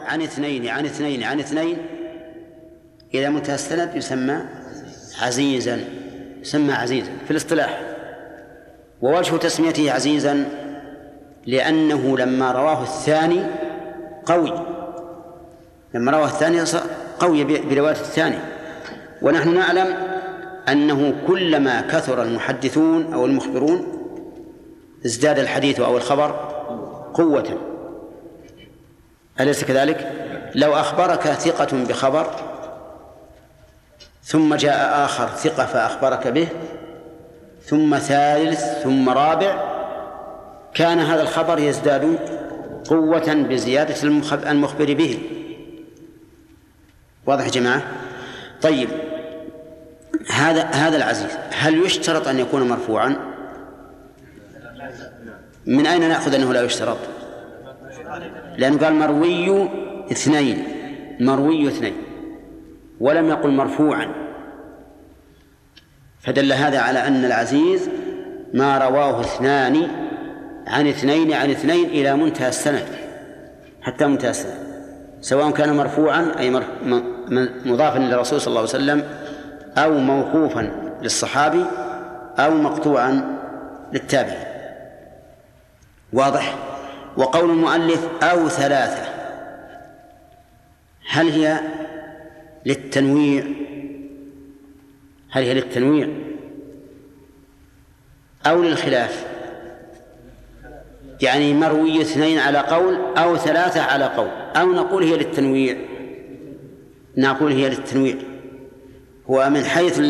عن اثنين عن اثنين عن اثنين إلى منتهى السند يسمى عزيزا، يسمى عزيزا في الاصطلاح. ووجه تسميته عزيزا لأنه لما رواه الثاني قوي، لما رواه الثاني قوي برواية الثاني. ونحن نعلم أنه كلما كثر المحدثون أو المخبرون ازداد الحديث أو الخبر قوة، أليس كذلك؟ لو أخبرك ثقة بخبر ثم جاء آخر ثقة فأخبرك به ثم ثالث ثم رابع، كان هذا الخبر يزداد قوة بزيادة المخبر به. واضح يا جماعة؟ طيب، هذا العزيز هل يشترط أن يكون مرفوعا؟ من أين نأخذ أنه لا يشترط؟ لأنه قال مروي اثنين، مروي اثنين، ولم يقل مرفوعا، فدل هذا على أن العزيز ما رواه اثنان عن اثنين عن اثنين إلى منتهى السند، حتى منتهى السند، سواء كان مرفوعا أي مضافا للرسول صلى الله عليه وسلم أو موقوفا للصحابي أو مقطوعا للتابعي. واضح؟ وقول المؤلف أو ثلاثة، هل هي للتنويع؟ هل هي للتنويع أو للخلاف؟ يعني مروي اثنين على قول أو ثلاثة على قول، أو نقول هي للتنويع؟ نقول هي للتنويع. هو من حيث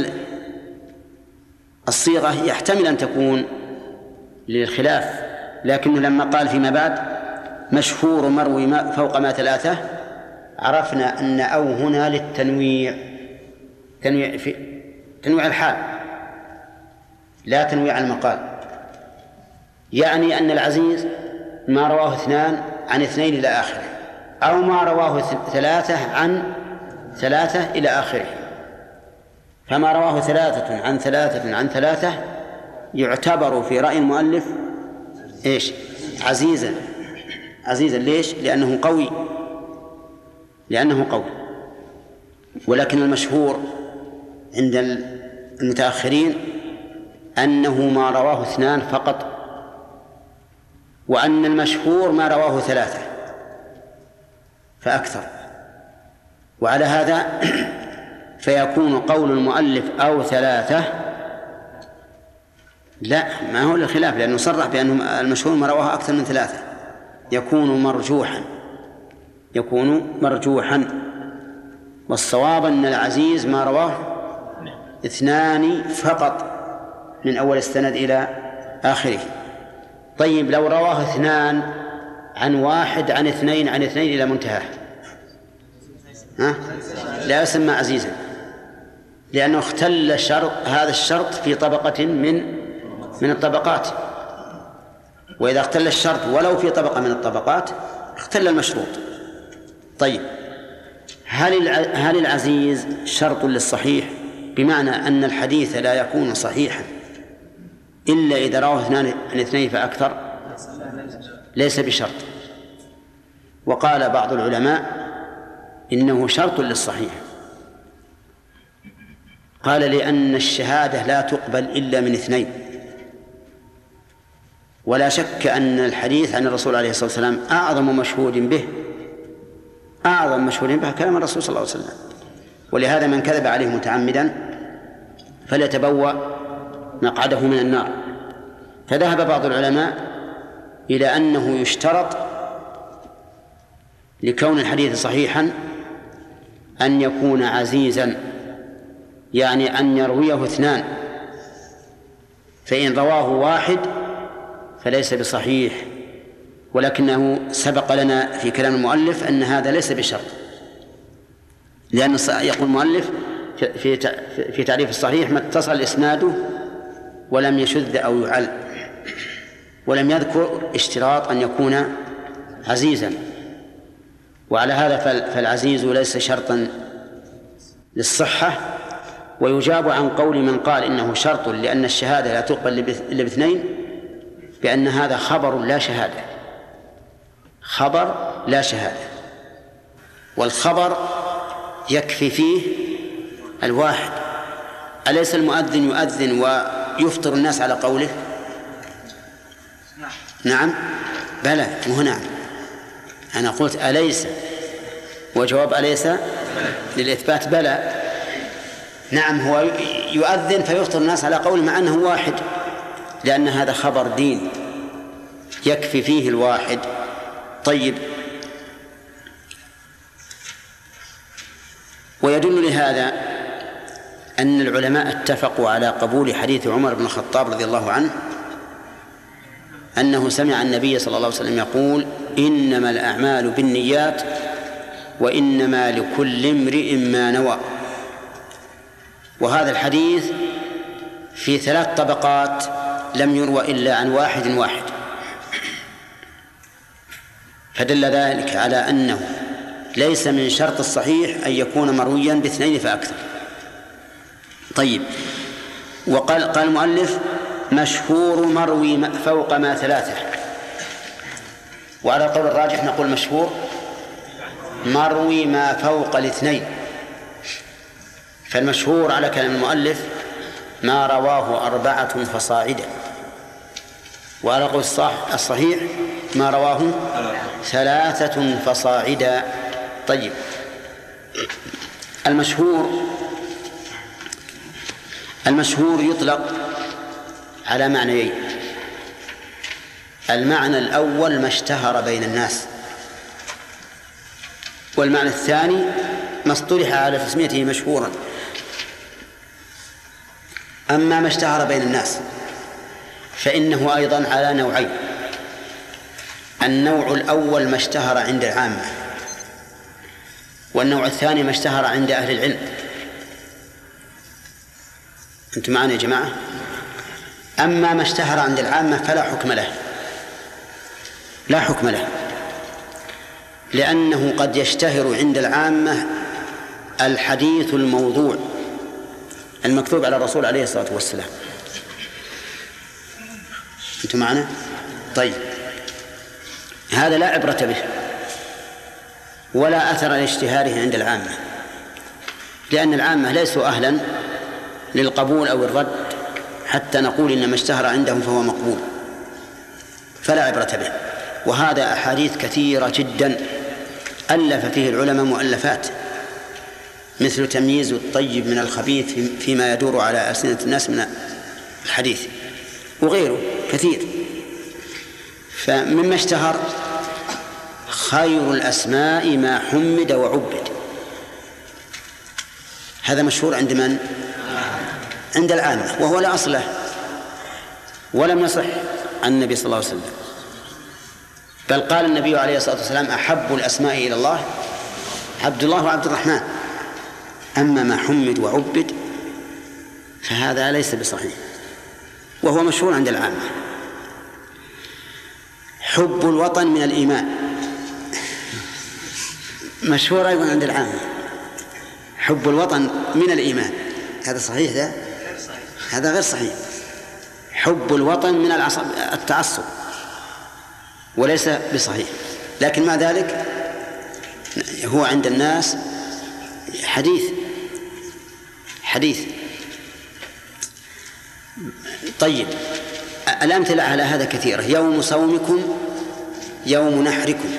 الصيغة يحتمل أن تكون للخلاف، لكنه لما قال فيما بعد مشهور مروي ما فوق ما ثلاثة، عرفنا أن أو هنا للتنويع، تنويع في تنويع الحال لا تنويع المقال. يعني أن العزيز ما رواه اثنان عن اثنين إلى آخره، أو ما رواه ثلاثة عن ثلاثة إلى آخره. فما رواه ثلاثة عن ثلاثة عن ثلاثة يعتبر في رأي المؤلف إيش؟ عزيزا. عزيزا ليش؟ لأنه قوي، لأنه قوي. ولكن المشهور عند المتأخرين أنه ما رواه اثنان فقط، وأن المشهور ما رواه ثلاثة فأكثر. وعلى هذا فيكون قول المؤلف أو ثلاثة لا، ما هو للخلاف، لأنه صرح بأن المشهور ما رواه أكثر من ثلاثة، يكون مرجوحا، يكون مرجوحا. والصواب أن العزيز ما رواه اثنان فقط من أول السند إلى آخره. طيب، لو رواه اثنان عن واحد عن اثنين عن اثنين إلى منتهى، لا يسمى عزيزا، لأنه اختل هذا الشرط في طبقة من الطبقات. وإذا اختل الشرط ولو في طبقة من الطبقات اختل المشروط. طيب، هل العزيز شرط للصحيح؟ بمعنى أن الحديث لا يكون صحيحا إلا إذا رواه اثنان عن اثنين فأكثر؟ ليس بشرط. وقال بعض العلماء إنه شرط للصحيح. قال لأن الشهادة لا تقبل إلا من اثنين، ولا شك أن الحديث عن الرسول عليه الصلاة والسلام أعظم مشهود به، أعظم مشهود به كلام الرسول صلى الله عليه وسلم. ولهذا من كذب عليه متعمدا فليتبوأ مقعده من النار. فذهب بعض العلماء إلى أنه يشترط لكون الحديث صحيحا أن يكون عزيزا، يعني أن يرويه اثنان، فإن رواه واحد فليس بصحيح. ولكنه سبق لنا في كلام المؤلف أن هذا ليس بشرط، لأن يقول المؤلف في تعريف الصحيح ما اتصل إسناده ولم يشذ أو يعل، ولم يذكر اشتراط أن يكون عزيزا. وعلى هذا فالعزيز ليس شرطا للصحة. ويجاب عن قول من قال إنه شرط لأن الشهادة لا تقبل إلا باثنين بأن هذا خبر لا شهادة، خبر لا شهادة. والخبر يكفي فيه الواحد. أليس المؤذن يؤذن ويفطر الناس على قوله؟ نعم بلى، مو نعم، أنا قلت أليس، وجواب أليس للإثبات بلى. نعم هو يؤذن فيفطر الناس على قوله مع أنه واحد، لأن هذا خبر دين يكفي فيه الواحد. طيب، ويدل لهذا أن العلماء اتفقوا على قبول حديث عمر بن الخطاب رضي الله عنه أنه سمع النبي صلى الله عليه وسلم يقول: إنما الأعمال بالنيات وإنما لكل امرئ ما نوى. وهذا الحديث في 3 طبقات لم يروى إلا عن واحد، فدل ذلك على أنه ليس من شرط الصحيح أن يكون مرويا ب2 فأكثر. طيب، وقال المؤلف: مشهور مروي فوق ما 3. وعلى القول الراجح نقول مشهور مروي ما فوق 2. فالمشهور على كلام المؤلف ما رواه 4 فصاعدا، وعلى القول الصحيح ما رواه 3 فصاعدا. طيب، المشهور يطلق على معنيين: المعنى الأول ما اشتهر بين الناس، والمعنى الثاني ما اصطلح على تسميته مشهورا. أما ما اشتهر بين الناس فإنه أيضا على نوعين: النوع الأول ما اشتهر عند العامة، والنوع الثاني ما اشتهر عند أهل العلم. أنتم معنا يا جماعة؟ أما ما اشتهر عند العامة فلا حكم له، لا حكم له، لأنه قد يشتهر عند العامة الحديث الموضوع المكتوب على الرسول عليه الصلاة والسلام. أنتم معنا؟ طيب، هذا لا عبرة به ولا أثر لاشتهاره عند العامة، لأن العامة ليسوا أهلا للقبول أو الرد حتى نقول إن ما اشتهر عندهم فهو مقبول، فلا عبرة به. وهذا أحاديث كثيرة جدا ألف فيه العلماء مؤلفات، مثل تمييز الطيب من الخبيث فيما يدور على ألسنة الناس من الحديث، وغيره كثير. فمما اشتهر خير الأسماء ما حمد وعبد، هذا مشهور عند من؟ عند العامة، وهو لا أصل له ولم يصح عن النبي صلى الله عليه وسلم، بل قال النبي عليه الصلاة والسلام: أحب الأسماء إلى الله عبد الله وعبد الرحمن. أما ما حمد وعبد فهذا ليس بصحيح، وهو مشهور عند العامة. حب الوطن من الإيمان مشهور أيضا عند العامة. حب الوطن من الإيمان، هذا صحيح؟ ده هذا غير صحيح. حب الوطن من التعصب، وليس بصحيح، لكن مع ذلك هو عند الناس حديث. طيب، الأمثلة على هذا كثيرة: يوم صومكم، يوم نحركم،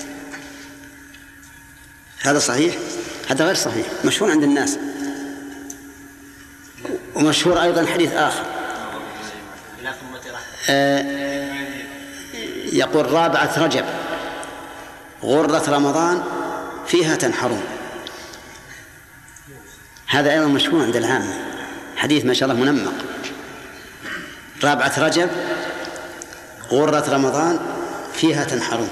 هذا صحيح؟ هذا غير صحيح، مشهور عند الناس. ومشهور أيضا حديث آخر يقول: رابعة رجب غرة رمضان فيها تنحرون، هذا أيضا مشهور عند العامة، حديث ما شاء الله منمق. رابعة رجب غرة رمضان فيها تنحرون،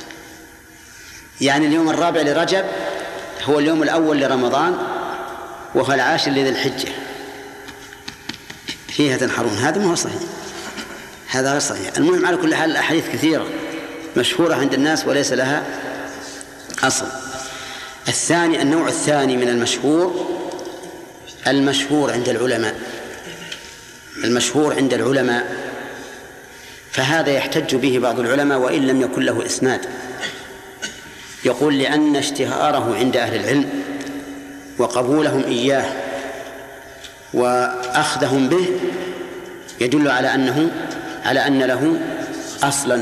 يعني اليوم الرابع لرجب هو اليوم الأول لرمضان، وهو العاشر لذي الحجة، فيها تنحرون، هذا ما هو صحيح، هذا غير صحيح. المهم على كل حال الأحاديث كثيرة مشهورة عند الناس وليس لها أصل. الثاني، النوع الثاني من المشهور عند العلماء، المشهور عند العلماء، فهذا يحتج به بعض العلماء وإن لم يكن له إسناد. يقول لأن اشتهاره عند أهل العلم وقبولهم إياه وأخذهم به يدل على أن له أصلا.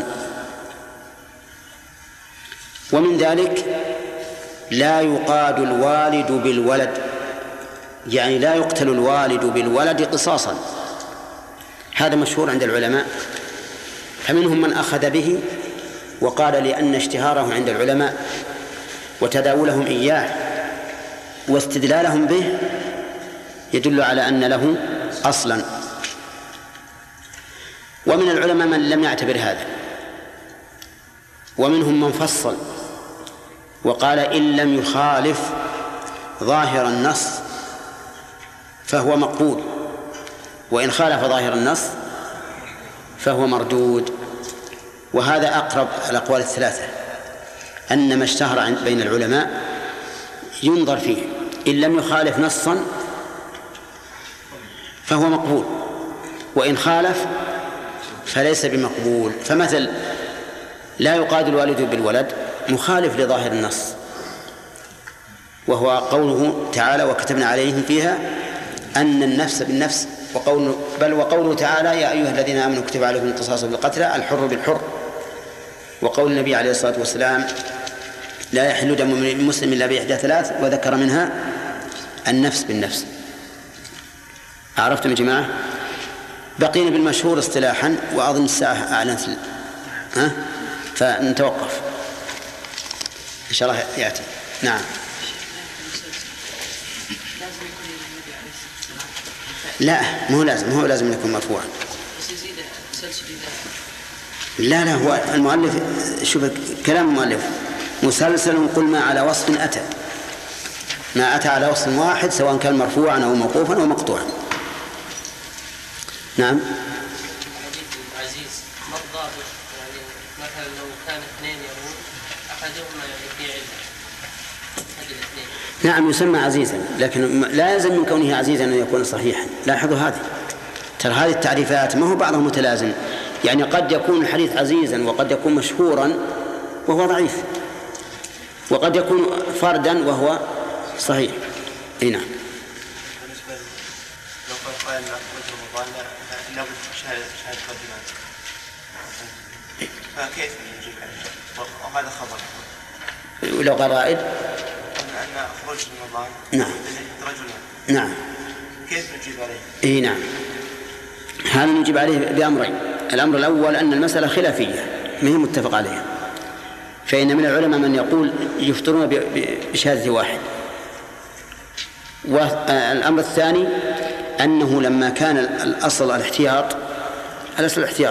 ومن ذلك لا يقاد الوالد بالولد، يعني لا يقتل الوالد بالولد قصاصا، هذا مشهور عند العلماء. فمنهم من أخذ به وقال لأن اشتهاره عند العلماء وتداولهم إياه واستدلالهم به يدل على أن له أصلا. ومن العلماء من لم يعتبر هذا، ومنهم من فصل وقال إن لم يخالف ظاهر النص فهو مقبول، وإن خالف ظاهر النص فهو مردود. وهذا أقرب الأقوال الثلاثة، أن ما اشتهر بين العلماء ينظر فيه، إن لم يخالف نصا فهو مقبول، وإن خالف فليس بمقبول. فمثل لا يقاد الوالد بالولد مخالف لظاهر النص، وهو قوله تعالى وكتبنا عليهم فيها أن النفس بالنفس، وقوله تعالى يا أيها الذين آمنوا كتب عليكم القصاص بالقتلى الحر بالحر، وقول النبي عليه الصلاة والسلام لا يحل دم المسلم إلا بإحدى ثلاث، وذكر منها النفس بالنفس. عرفتم يا جماعة؟ بقينا بالمشهور اصطلاحا، وأظن الساعة أعلنت فنتوقف إن شاء الله يأتي. نعم. لا مو لازم يكون مرفوعا. لا هو المؤلف، شوف كلام المؤلف مسلسل قل ما على وصف أتى، ما أتى على وصف واحد سواء كان مرفوعا أو موقوفا أو مقطوعا. نعم. عزيز ما الضابط؟ يعني مثلا لو كان اثنين يرون أحدهما في علة هذه الاثنين. نعم يسمى عزيزا، لكن لا يلزم من كونه عزيزا أن يكون صحيحا. لاحظوا هذه، ترى هذه التعريفات ما هو بعضهم متلازم، يعني قد يكون الحديث عزيزا وقد يكون مشهورا وهو ضعيف، وقد يكون فردا وهو صحيح. نعم. لو قال رمضان لابد شهادة مقدمات، فكيف نجيب عليه؟ وهذا خبر. لو قال رائد أن خروج رمضان نعم رجلا، نعم، كيف نجيب عليه؟ نعم، هذا نجيب عليه بأمرين. الأمر الأول أن المسألة خلافية ما هي متفق عليها، فإن من العلماء من يقول يفطرون بشهادة واحد. والأمر الثاني أنه لما كان الأصل الاحتياط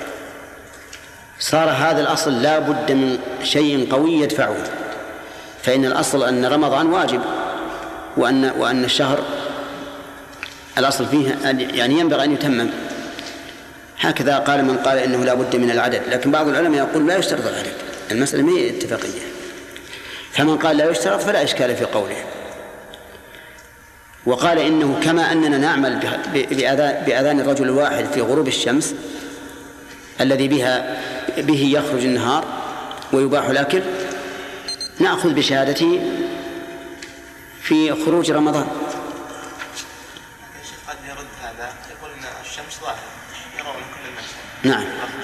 صار هذا الأصل لا بد من شيء قوي يدفعه، فإن الأصل أن رمضان واجب، وأن الشهر الأصل فيه يعني ينبغي أن يتمم. هكذا قال من قال إنه لا بد من العدد، لكن بعض العلماء يقول لا يشترط العدد، المسألة ما هي اتفاقية. فمن قال لا يشترط فلا إشكال في قوله. وقال إنه كما أننا نعمل بأذان الرجل الواحد في غروب الشمس الذي به يخرج النهار ويباح الأكل، نأخذ بشهادته في خروج رمضان. قد يرد هذا يقول إن الشمس ظاهرة يرون كل الناس. نعم.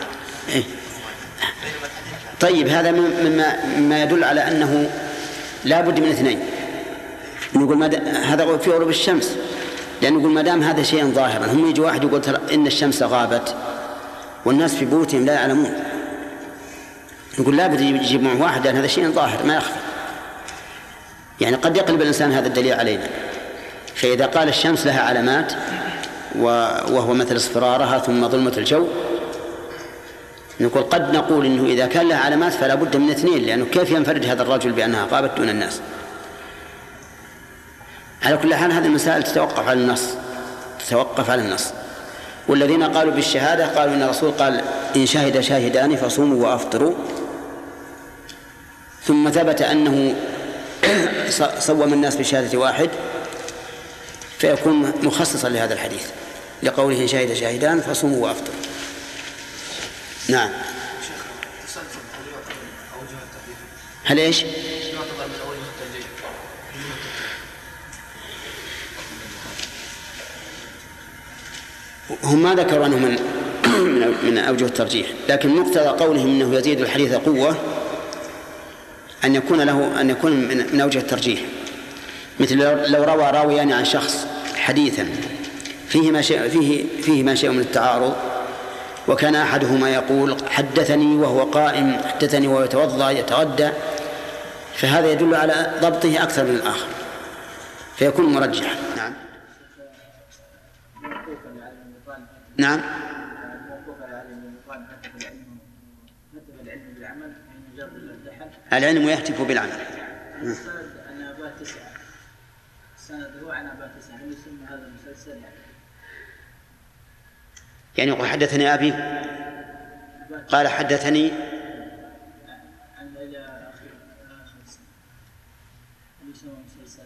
طيب هذا مما يدل على أنه لا بد من اثنين. نقول هذا في غروب الشمس، لأن نقول ما دام هذا شيء ظاهرا، هم يجي واحد يقول ترى إن الشمس غابت والناس في بيوتهم لا يعلمون، نقول لا بد يجيب معه واحد، لأن هذا شيء ظاهر ما يخفى. يعني قد يقلب الإنسان هذا الدليل علينا. فإذا قال الشمس لها علامات وهو مثل اصفرارها ثم ظلمة الجو، قد نقول إنه إذا كان لها علامات فلا بد من اثنين، لأنه كيف ينفرد هذا الرجل بأنها غابت دون الناس؟ على كل حال هذه المسائل تتوقف على النص. والذين قالوا بالشهادة قالوا إن الرسول قال إن شهد شاهدان فصوموا وأفطروا، ثم ثبت أنه صوم الناس بشهادة واحد، فيكون مخصصا لهذا الحديث لقوله إن شهد شاهدان فصوموا وأفطروا. نعم. هل إيش؟ يعتبر من أول الترجيح. هم ما ذكروا أنه من أوجه الترجيح، لكن مقتضى قولهم أنه يزيد الحديث قوة أن يكون من أوجه الترجيح. مثل لو روى راويان عن شخص حديثا فيه ما شيء من التعارض، وكان أحدهما يقول حدثني وهو قائم، حدثني وهو يتوضأ يتغدى، فهذا يدل على ضبطه أكثر من الآخر فيكون مرجحا. نعم نعم. العلم يهتف بالعمل. أن أبا تسعة سنده عن أبا تسعة هل يسمى هذا المسلسل يعني يقول حدثني أبي قال حدثني عن إلى آخر سنة هل يسمى مسلسل؟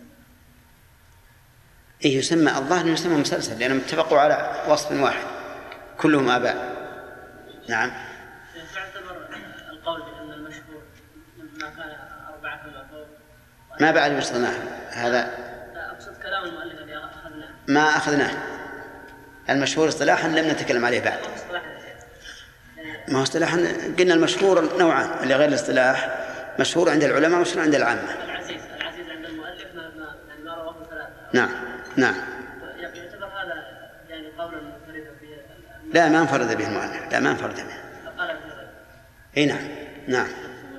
إيه يسمى، الظاهر يسمى مسلسل لأنهم اتفقوا على وصف واحد كلهم آباء. نعم. تعتبر القول بأن المشهور ما كان 4 فما فوق ما بعد مصطلح هذا. لا أقصد كلام المؤلف اللي أخذناه. ما أخذناه المشهور اصطلاحا لم نتكلم عليه بعد. ما هو اصطلاحا قلنا المشهور نوعان، اللي غير الاصطلاح مشهور عند العلماء ومشهور عند العامة. العزيز عند المؤلف ما رواه 3. نعم نعم. يعتبر هذا يعني قولا منفردا فيه. لا ما انفرد به المؤلف، لا ما انفرد به. اي نعم نعم.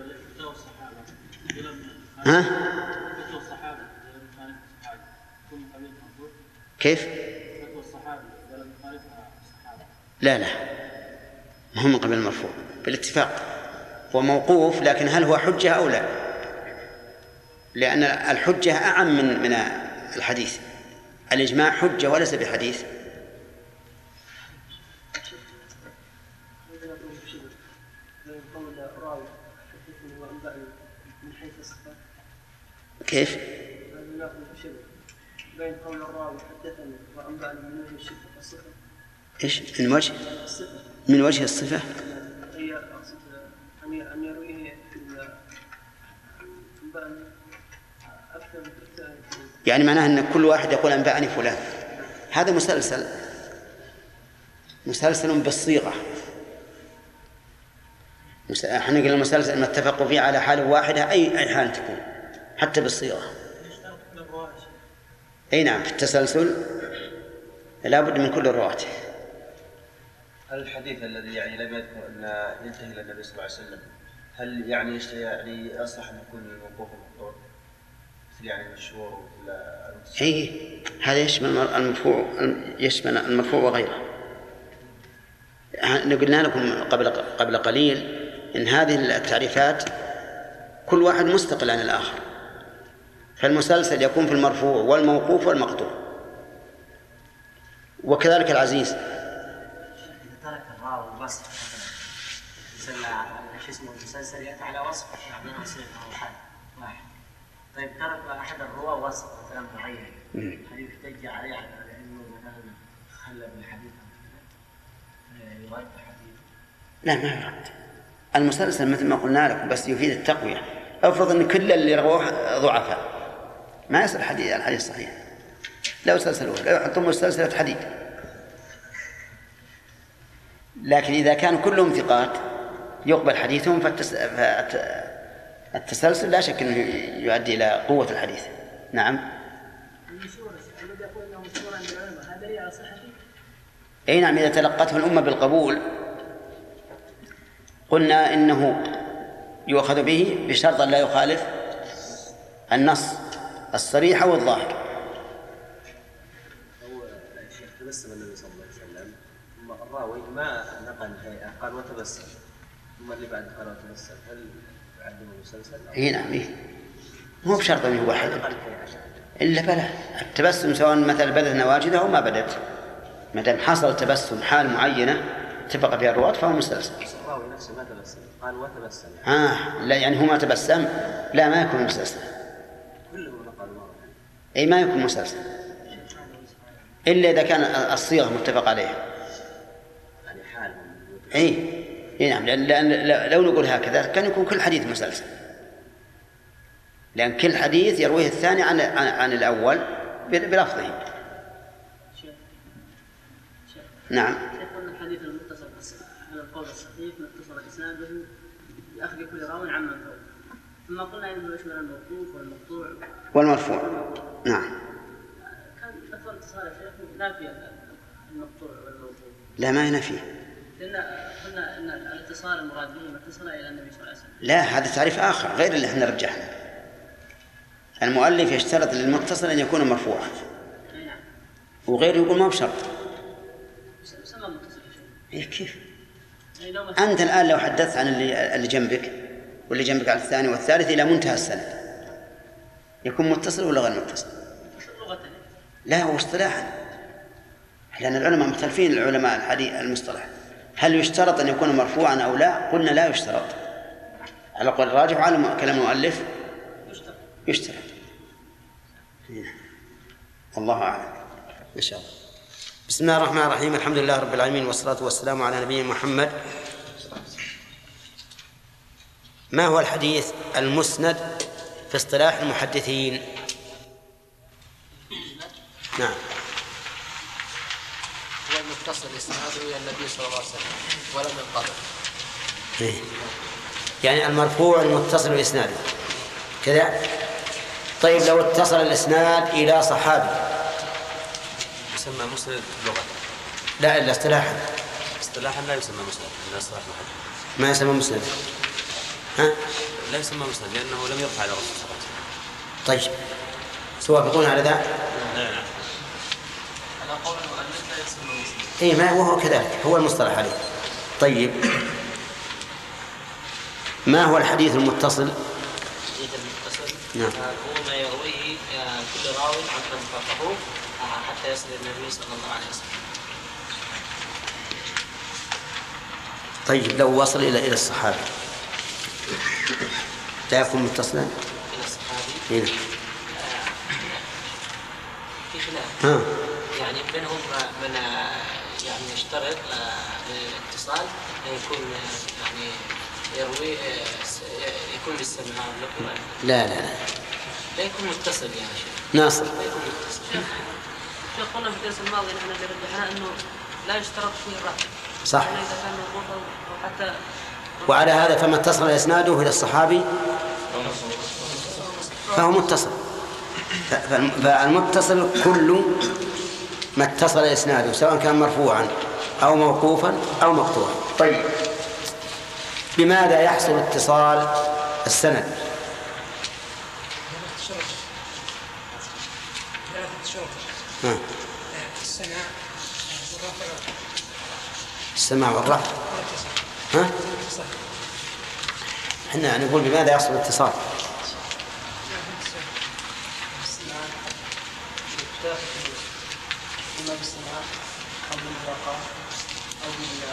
ها؟ كيف؟ لا ما هو من قبل المرفوع بالاتفاق، هو موقوف لكن هل هو حجة أو لا؟ لأن الحجة أعم من الحديث. الإجماع حجة وليس بحديث. كيف؟ بين قول الراوي حدثني وأنبأني من وجه الصفة. إيش؟ من وجه الصفة؟ هي أقصد أن يرويه أكثر من يعني معناه أن كل واحد يقول أنبأني فلان، هذا مسلسل بالصيغة. احنا قلنا المسلسل ما اتفقوا فيه على حال واحدة أي حال تكون حتى بالصيغة. أي نعم. في التسلسل لا بد من كل الرواة. الحديث الذي يعني لم يذكر أن ينتهي إلى النبي صلى الله عليه وسلم هل يعني يصلح أن يكون موقوف مقطوع مثل يعني المشهور ولا؟ إيه هذا يشمل المرفوع وغيره. قلنا لكم قبل قليل إن هذه التعريفات كل واحد مستقل عن الآخر، فالمسلسل يكون في المرفوع والموقوف والمقطوع، وكذلك العزيز. إذا ترك الراوي وصف مثلا شو اسمه المسلسل يأتي على وصف يعني يصير حال واحد. طيب ترك أحد الرواة وصف مثلا معين هل يحتج عليه على أنه مثلا خلى بالحديث يرد حديث؟ لا ما يرد. المسلسل مثل ما قلنا لكم بس يفيد التقوية. أفرض أن كل اللي رواه ضعفاء ما يصل الحديث صحيح، لو سلسلوه لا يحطون سلسلة حديد. لكن إذا كانوا كلهم ثقات يقبل حديثهم فالتسلسل لا شك أنه يؤدي إلى قوة الحديث. نعم. أي نعم. إذا تلقته الأمة بالقبول قلنا إنه يؤخذ به بشرط لا يخالف النص الصريح والظاهر. هو الشيخ تبسم النبي صلى الله عليه وسلم ثم الراوي ما نقل هيئة قال وتبسم ثم اللي بعد قال وتبسم هل يعد مسلسل؟ اي نعم. مو بشرط أن هو واحد إلا بلا التبسم سواء مثل بدت نواجذه أو ما بدت، ما دام حصل تبسم حال معينة اتفق بها الرواة فهو مسلسل. الراوي نفسه ما تبسم قال وتبسم. لا يعني هو ما تبسم لا ما يكون مسلسل. كلهم نقلوا أي ما يكون مسلسل إلا إذا كان الصيغة متفق عليها. يعني حال. أي نعم. لأن لو نقول هكذا كان يكون كل حديث مسلسل. لأن كل حديث يرويه الثاني عن الأول بلفظه. نعم. قلنا الحديث المتصل على القول الصحيح متصل إسناده بأخذ كل راو عمن فوق، ثم قلنا إنه يشمل الموقوف والمقطوع والمرفوع. نعم. كان لفظ الاتصال يا شيخ نافي المقطوع والموقوف. لا ما ينفيه. لأن قلنا أن الاتصال المراد به ما اتصل إلى النبي صلى الله عليه وسلم. لا، هذا تعريف آخر غير اللي احنا رجحنا. المؤلف يشترط للمتصل أن يكون مرفوعا، وغيره يقول ما بشرط. إيه كيف؟ أنت الآن لو حدثت عن اللي جنبك واللي جنبك على الثاني والثالث إلى منتهى السند يكون متصل ولا غير متصل؟ لا، هو اصطلاحا، لأن العلماء مختلفين، العلماء الحديث المصطلح، هل يشترط أن يكون مرفوعا أو لا؟ قلنا لا يشترط، على قول الراجح على كلام المؤلف يشترط. والله أعلم. إن شاء الله. بسم الله الرحمن الرحيم، الحمد لله رب العالمين، والصلاة والسلام على نبينا محمد. ما هو الحديث المسند في اصطلاح المحدثين؟ نعم. هو المتصل إسناده إلى النبي صلى الله عليه وسلم ولم ينقطع. يعني المرفوع المتصل بإسناده كذا. طيب لو اتصل الإسناد إلى صحابي يسمى مسند لغة؟ لا، إلا اصطلاحا. اصطلاحا لا يسمى مسند، إلا اصطلاح محدث. ما يسمى مسند؟ ها؟ لا يسمى مسند لأنه لم يرفع إلى الرسول صلى الله عليه وسلم. طيب توافقون على ذا؟ نعم. على قول المؤلف لا يسمى مسند. إيه، ما وهو كذلك، هو المصطلح عليه. طيب ما هو الحديث المتصل؟ الحديث المتصل نعم. هو ما يرويه كل راو عمن فقهه حتى يصل النبي صلى الله عليه وسلم. طيب لو وصل إلى الصحابي لا يكون متصلا؟ إلى الصحابي هنا في خلاف. يعني بينهم من يعني يشترط للاتصال أن يكون يعني يروي يكون بالسماع. لا لا يكون متصل يا شيخ. ناصر. لا يكون متصل. شيخ قلنا في الدرس الماضي نحن رجحنا أنه لا يشترط فيه الرفع. صح. إذا كان موقوفا وحتى. وعلى هذا فما اتصل إسناده إلى الصحابي فهو متصل. فالمتصل كل ما اتصل إسناده سواء كان مرفوعا أو موقوفا أو مقطوعا. طيب بماذا يحصل اتصال السند؟ السماع والرفع. احنا نقول بماذا يحصل الاتصال؟ إما بالسماع أو بالملاقاة أو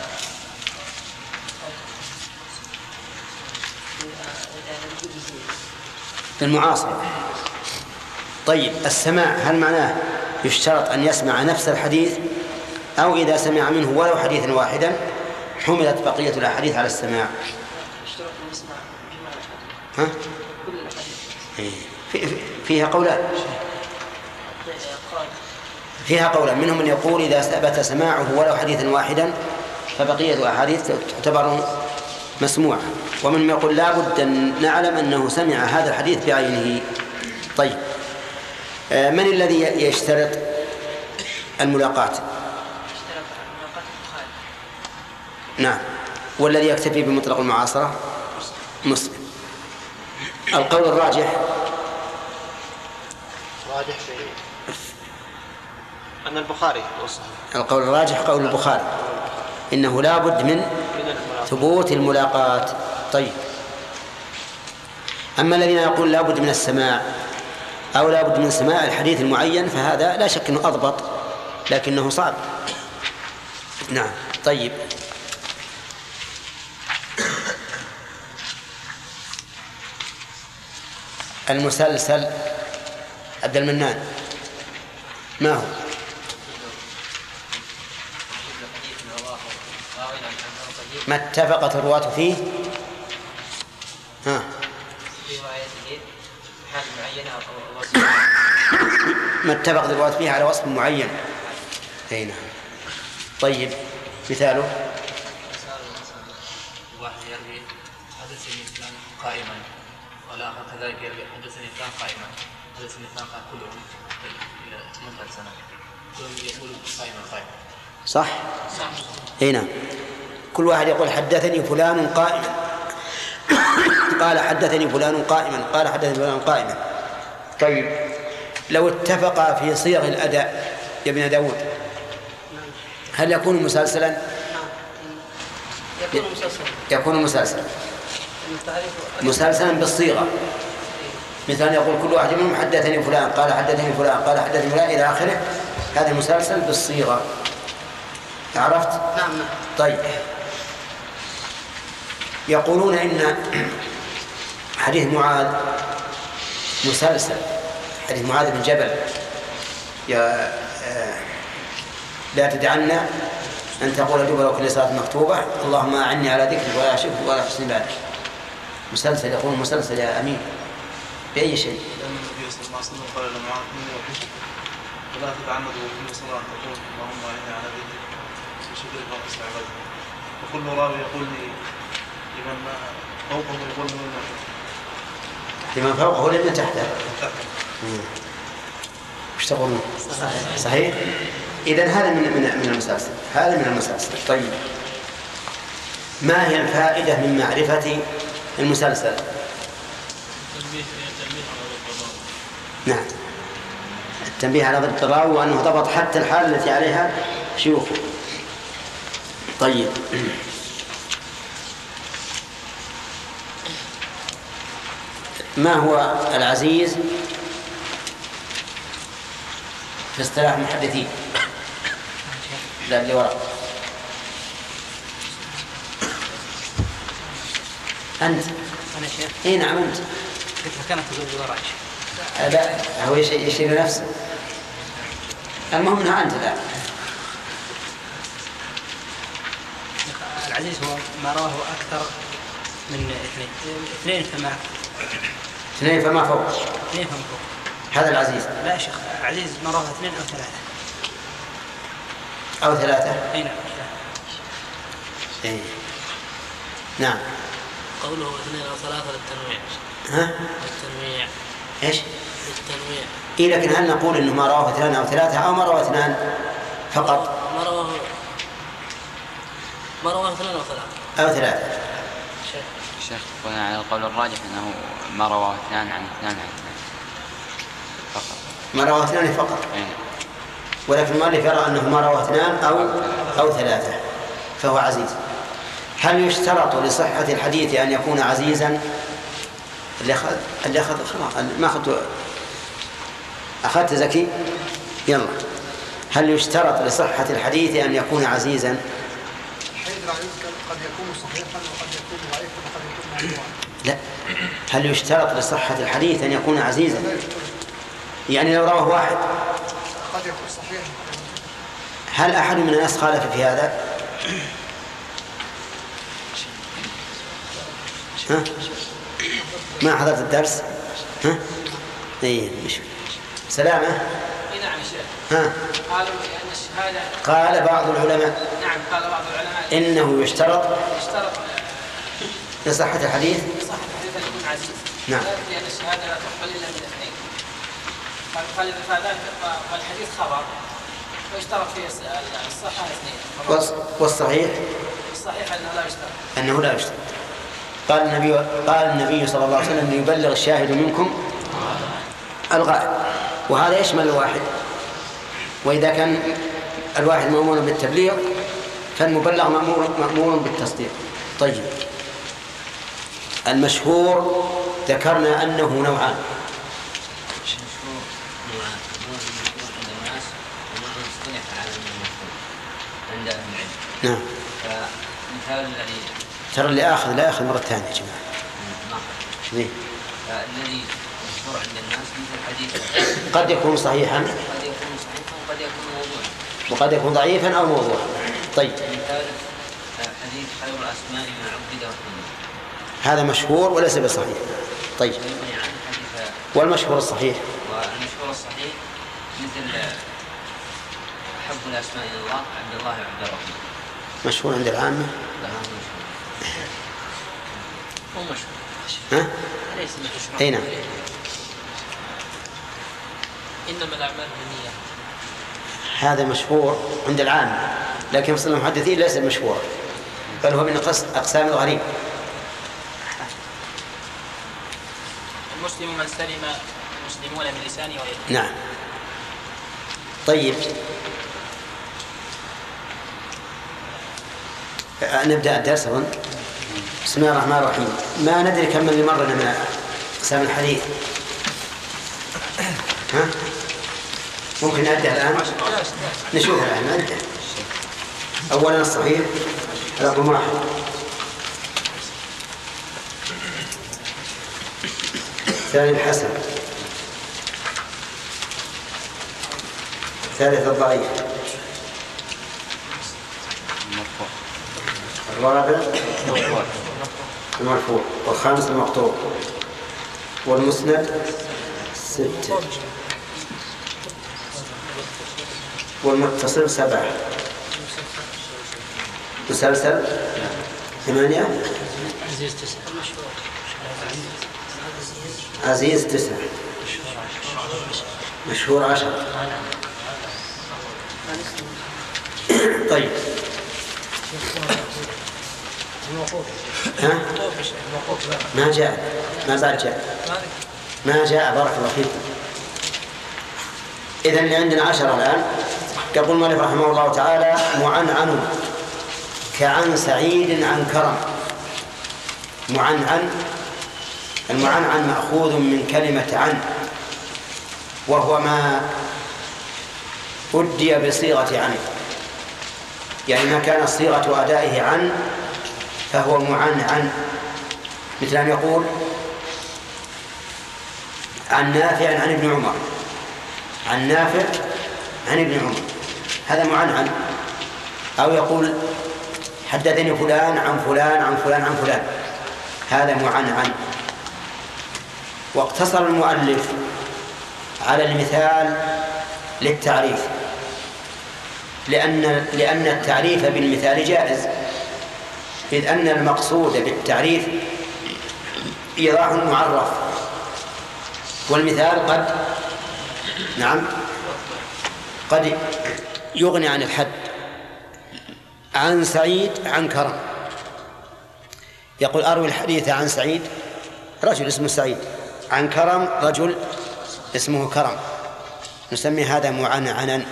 بالمعاصرة. طيب السماع هل معناه يشترط أن يسمع نفس الحديث أو إذا سمع منه ولو حديثا واحدا حملت بقية الأحاديث على السماع؟ يشترط أن يسمع جميع الأحاديث. ها؟ كل الأحاديث. فيها قولان. فيها قولان، منهم من يقول إذا ثبت سماعه ولو حديثا واحدا فبقية الأحاديث تعتبر مسموعة، ومن يقول لا بد أن نعلم أنه سمع هذا الحديث بعينه. طيب من الذي يشترط الملاقاة؟ اشترط الملاقاة البخاري. نعم. والذي يكتفي بمطلق المعاصرة مسلم. القول الراجح أن البخاري وصحيح. القول الراجح قول البخاري إنه لا بد من ثبوت الملاقاة. طيب أما الذين يقول لا بد من السماع أو لا بد من سماع الحديث المعين فهذا لا شك أنه أضبط لكنه صعب. نعم. طيب المسلسل عبد المنان ما هو؟ ما اتفقت الرواة فيه حال معينة أو وصف. ما اتفق الرواة فيه على وصف معين. أي نعم. طيب مثاله واحد يروي حدثني فلان قائما، والآخر كذلك يروي حدثني فلان قائما، حدثني فلان قائما، كلهم إلى منتهى السنة كلهم يقولون قائما. صح؟ أي نعم. كل واحد يقول حدثني فلان قائما، قال حدثني فلان قائما، قال حدثني فلان قائما. طيب لو اتفقا في صيغ الأداء يا ابن داود هل يكون مسلسلا؟ يكون مسلسلا بالصيغة، مثلا يقول كل واحد منهم حدثني فلان، قال حدثني فلان، قال حدثني فلان إلى آخره. هذا مسلسل بالصيغة. عرفت؟ نعم. طيب يقولون إن حديث معاذ مسلسل، حديث معاذ بن جبل لا تدعنا أن تقول دبر كل صلاة مكتوبة اللهم أعني على ذكرك ولا شكرك ولا حسن عبادك. مسلسل، يقول مسلسل يا أمين بأي شيء. النبي صلى الله عليه وسلم قال لمعاذ ولا تتعمدوا كل صلاة تقول اللهم أعني على ذكرك وشكرك وحسن عبادك. وكل راوي يقول لمن فوقه يقول لمن فوقه لمن تحته. وش تقولون؟ صحيح. إذن هذا من المسلسل، هذا من المسلسل. طيب ما هي الفائدة من معرفة المسلسل؟ نعم، التنبيه على ضبط الراوي وأنه ضبط حتى الحال التي عليها شيوخه. طيب ما هو العزيز في اصطلاح المحدثين؟ لا اللي وراء أنت. أنا شيخ. إيه نعم أنت. كيف كانت تقول وراء شيخ؟ لا هو يشير نفسه. المهم أنها أنت. لا العزيز هو ما رواه أكثر من اثنين فما فوق. هذا العزيز. لا شيخ، العزيز ما رواه 2 أو 3. أي نعم. إيه. نعم. قوله 2 أو 3 للتنويع. ها؟ للتنويع. إيش؟ للتنويع. إيه لكن هل نقول إنه ما رواه 2 أو 3 أو ما رواه 2 فقط؟ ما رواه 2 أو 3. أو 3. شيخ على القول الراجح أنه ما رواه 2 عن 2 فقط. ما رواه 2 فقط. ولكن المؤلف يرى أنه ما رواه 2 أو 3 فهو عزيز. هل يشترط لصحة الحديث أن يكون عزيزا؟ اللي أخذ ما أخذت زكي. يلا. هل يشترط لصحة الحديث أن يكون عزيزا؟ الحديث العزيز قد يكون صحيحا وقد يكون ضعيفا وقد يكون موضوعا. لا، هل يشترط لصحة الحديث أن يكون عزيزا؟ يعني لو رواه واحد قد يكون صحيحا. هل أحد من الناس خالف في هذا؟ ها؟ ما حضرت الدرس؟ ها؟ إيه مش سلامة؟ نعم يا شيخ. ها؟ قالوا بأن الشهادة. قال بعض العلماء. نعم قال بعض العلماء. إنه يشترط لصحة الحديث. لصحة الحديث أن يكون عزيز. نعم. لأن الشهادة لا تقبل إلا من 2. قال فذلك والحديث خبر ويشترط فيه الصحة 2. والصحيح؟ الصحيح أنه لا يشترط. قال النبي صلى الله عليه وسلم ليبلغ الشاهد منكم الغائب، وهذا يشمل الواحد. وإذا كان الواحد مأمور بالتبليغ فالمبلغ مأمور بالتصديق. طيب المشهور ذكرنا أنه نوعان. نعم. فمثال الذي ترى اللي لا يأخذ مرة ثانية يا جماعة. الذي مشهور عند الناس مثل حديث قد يكون صحيحا وقد يكون موضوعا وقد يكون ضعيفا أو موضوعا. طيب مثال حديث خير الأسماء ما عبد وحمد، هذا مشهور وليس بصحيح. طيب يعني حديث والمشهور الصحيح والمشهور الصحيح مثل حب الأسماء إلى الله عند الله وعند الرحمن. مشهور عند العامة؟ لا مو مشهور. ها؟ ليس مشهور. أي نعم. إنما الأعمال بالنيات. هذا مشهور عند العامة، لكن في المحدثين ليس مشهور، بل هو من أقسام الغريب. المسلم من سلم المسلمون من لسانه ويده. نعم. طيب، نبدأ الدرس. بسم الله الرحمن الرحيم. ما ندري كم اللي مرنا من أقسام الحديث. ها؟ ممكن نبدأ الآن؟ نشوف الآن نبدأ. أولا الصحيح رقم 1، ثاني الحسن، ثالث الضعيف، الرابع المرفوع، والخامس المقطوع، والمسند 6، والمتصل 7، مسلسل 8، عزيز 9، مشهور 10. طيب، ها؟ ما جاء، ما بعد جاء، ما جاء. بارك الله فيكم. إذن اللي عندنا 10 الآن. يقول المؤلف رحمه الله تعالى: معنعن كعن سعيد عن كرم. معنعن، المعنعن مأخوذ من كلمة عن، وهو ما أدي بصيغة عن، يعني ما كان صيغة أدائه عن فهو معنعن. مثل أن يقول عن نافع عن ابن عمر، عن نافع عن ابن عمر، هذا معنعن. أو يقول حدثني فلان عن فلان عن فلان عن فلان، هذا معنعن. واقتصر المؤلف على المثال للتعريف، لأن التعريف بالمثال جائز، إذ أن المقصود بالتعريف إيضاح المعرف، والمثال قد يغني عن الحد. عن سعيد عن كرم، يقول أروي الحديث عن سعيد، رجل اسمه سعيد، عن كرم، رجل اسمه كرم، نسمي هذا معنعنا.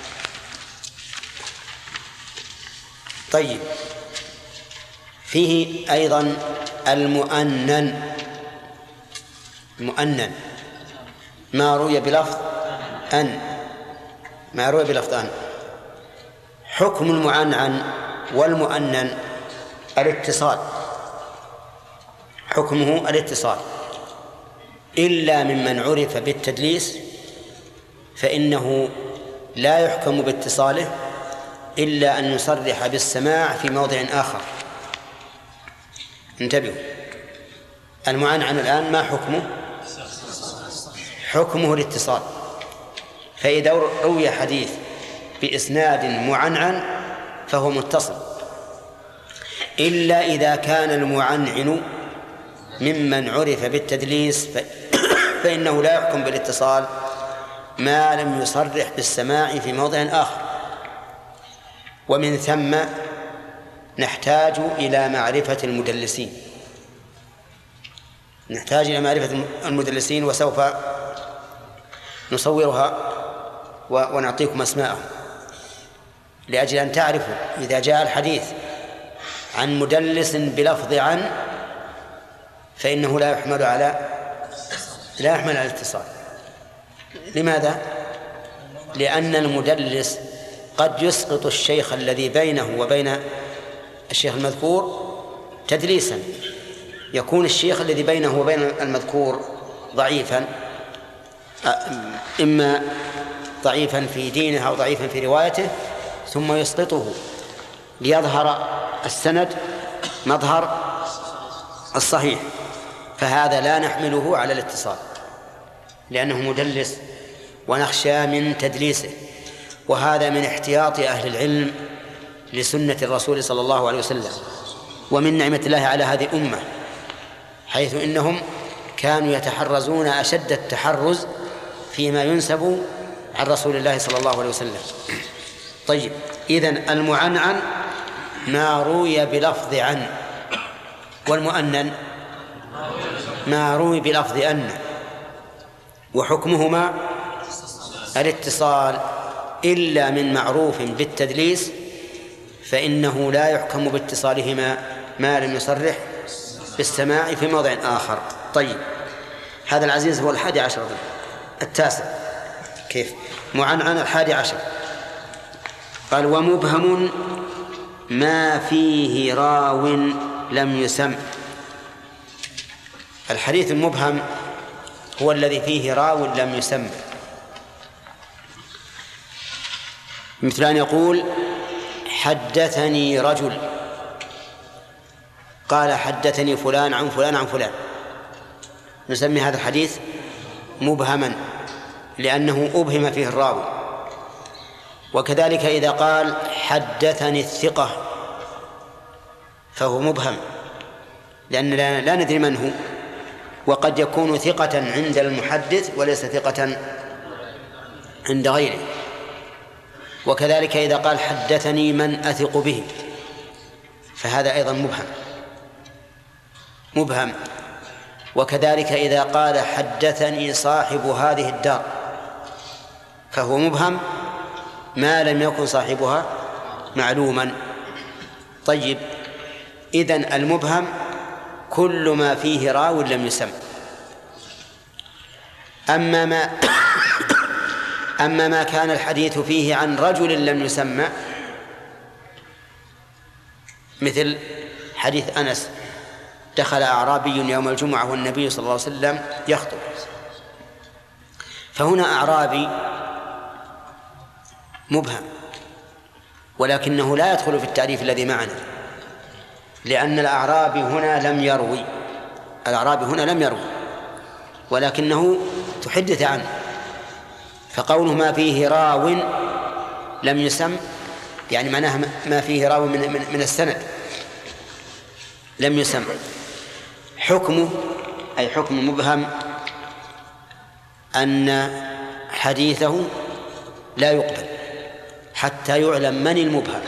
طيب، فيه أيضا المؤنن. مؤنن ما روي بلفظ أن، ما روي بلفظ أن. حكم المعنعن والمؤنن الاتصال، حكمه الاتصال، إلا ممن عرف بالتدليس فإنه لا يحكم باتصاله إلا أن يصرح بالسماع في موضع آخر. انتبهوا، المعنعن الآن ما حكمه؟ حكمه الاتصال. فإذا روي حديث بإسناد معنعن فهو متصل، إلا إذا كان المعنعن ممن عرف بالتدليس فإنه لا يحكم بالاتصال ما لم يصرح بالسماع في موضع آخر. ومن ثم نحتاج إلى معرفة المدلسين، نحتاج إلى معرفة المدلسين، وسوف نصورها ونعطيكم أسماءهم لأجل أن تعرفوا إذا جاء الحديث عن مدلس بلفظ عن فإنه لا يحمل على الاتصال. لماذا؟ لأن المدلس قد يسقط الشيخ الذي بينه وبين الشيخ المذكور تدليسا، يكون الشيخ الذي بينه وبين المذكور ضعيفا، إما ضعيفا في دينه أو ضعيفا في روايته، ثم يسقطه ليظهر السند مظهر الصحيح، فهذا لا نحمله على الاتصال. لأنه مدلس ونخشى من تدليسه، وهذا من احتياط أهل العلم لسنة الرسول صلى الله عليه وسلم، ومن نعمة الله على هذه الأمة، حيث إنهم كانوا يتحرزون أشد التحرز فيما ينسب عن رسول الله صلى الله عليه وسلم. طيب، إذن المعنعن ما روي بلفظ عن، والمؤنن ما روي بلفظ أن، وحكمهما الاتصال إلا من معروف بالتدليس فإنه لا يحكم باتصالهما ما لم يصرح بالسماع في موضع آخر. طيب، هذا العزيز هو 11. التاسع كيف؟ معنعن 11. قال: ومبهم ما فيه راو لم يسم. الحديث المبهم هو الذي فيه راو لم يسم، مثل أن يقول: حدثني رجل، قال: حدثني فلان عن فلان عن فلان، نسمي هذا الحديث مبهما لأنه أبهم فيه الراوي. وكذلك إذا قال: حدثني الثقة فهو مبهم لأننا لا ندري من هو، وقد يكون ثقة عند المحدث وليس ثقة عند غيره. وكذلك إذا قال: حدثني من أثق به فهذا أيضا مبهم. وكذلك إذا قال: حدثني صاحب هذه الدار فهو مبهم ما لم يكن صاحبها معلوما. طيب، إذن المبهم كل ما فيه راو لم يسم. أما ما كان الحديث فيه عن رجل لم يسمى، مثل حديث أنس: دخل أعرابي يوم الجمعة والنبي صلى الله عليه وسلم يخطب، فهنا أعرابي مبهم، ولكنه لا يدخل في التعريف الذي معنا، لأن الأعرابي هنا لم يروي، ولكنه تحدث عنه، فقوله ما فيه راو لم يسم يعني معناه ما فيه راو من السند لم يسم. حكمه أي حكم المبهم أن حديثه لا يقبل حتى يعلم من المبهم،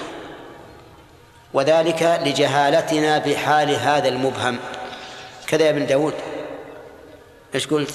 وذلك لجهالتنا بحال هذا المبهم. كذا يا ابن داود، ايش قلت؟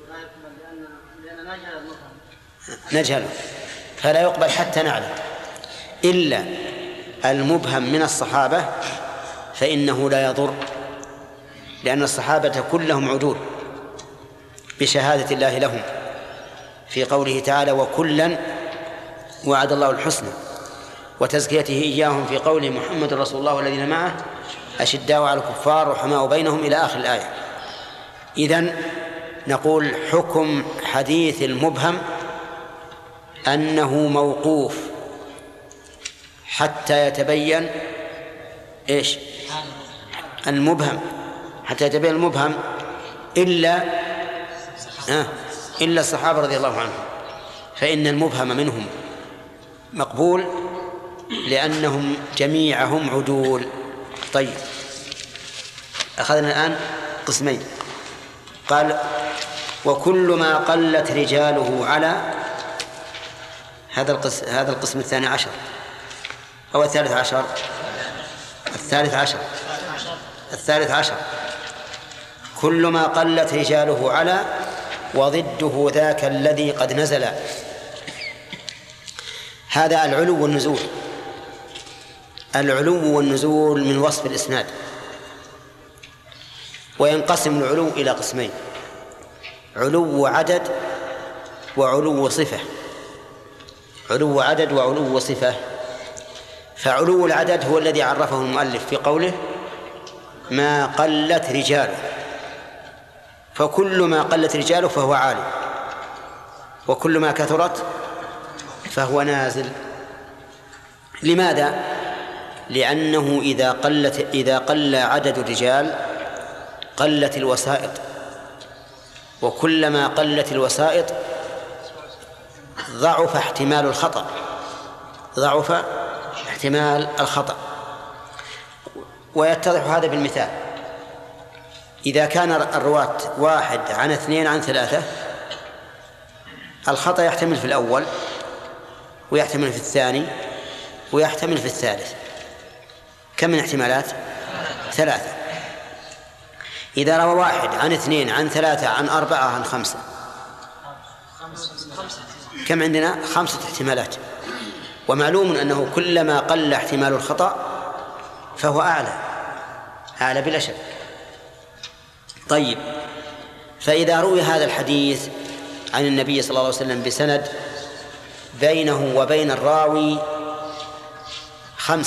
لأن نجهله فلا يقبل حتى نعلم. إلا المبهم من الصحابة فإنه لا يضر، لأن الصحابة كلهم عدول بشهادة الله لهم في قوله تعالى: وكلا وعد الله الحسنى، وتزكيته إياهم في قوله: محمد رسول الله والذين معه أشداء على الكفار رحماء بينهم إلى آخر الآية. إذن نقول حكم حديث المبهم أنه موقوف حتى يتبين إيش المبهم، حتى يتبين المبهم، إلا الصحابة رضي الله عنهم، فإن المبهم منهم مقبول لأنهم جميعهم عدول. طيب، أخذنا الآن قسمين. قال: وكل ما قلت رجاله على هذا القسم 12 أو 13. 13 كل ما قلت رجاله على وضده ذاك الذي قد نزل. هذا العلو والنزول. العلو والنزول من وصف الإسناد، وينقسم العلو إلى قسمين: علو عدد وعلو صفة. علو عدد وعلو صفة. فعلو العدد هو الذي عرفه المؤلف في قوله: ما قلت رجاله، فكل ما قلت رجاله فهو عالي، وكل ما كثرت فهو نازل. لماذا؟ لأنه إذا قل عدد الرجال قلت الوسائط، وكلما قلت الوسائط ضعف احتمال الخطأ. ويتضح هذا بالمثال: إذا كان الرواة 1 عن 2 عن 3، الخطأ يحتمل في الأول ويحتمل في الثاني ويحتمل في الثالث. كم من احتمالات؟ 3. إذا روى 1 عن 2 عن 3 عن 4 عن 5، كم عندنا؟ 5 احتمالات. ومعلوم أنه كلما قل احتمال الخطأ فهو أعلى بلا شك. طيب، فإذا روي هذا الحديث عن النبي صلى الله عليه وسلم بسند بينه وبين الراوي 5،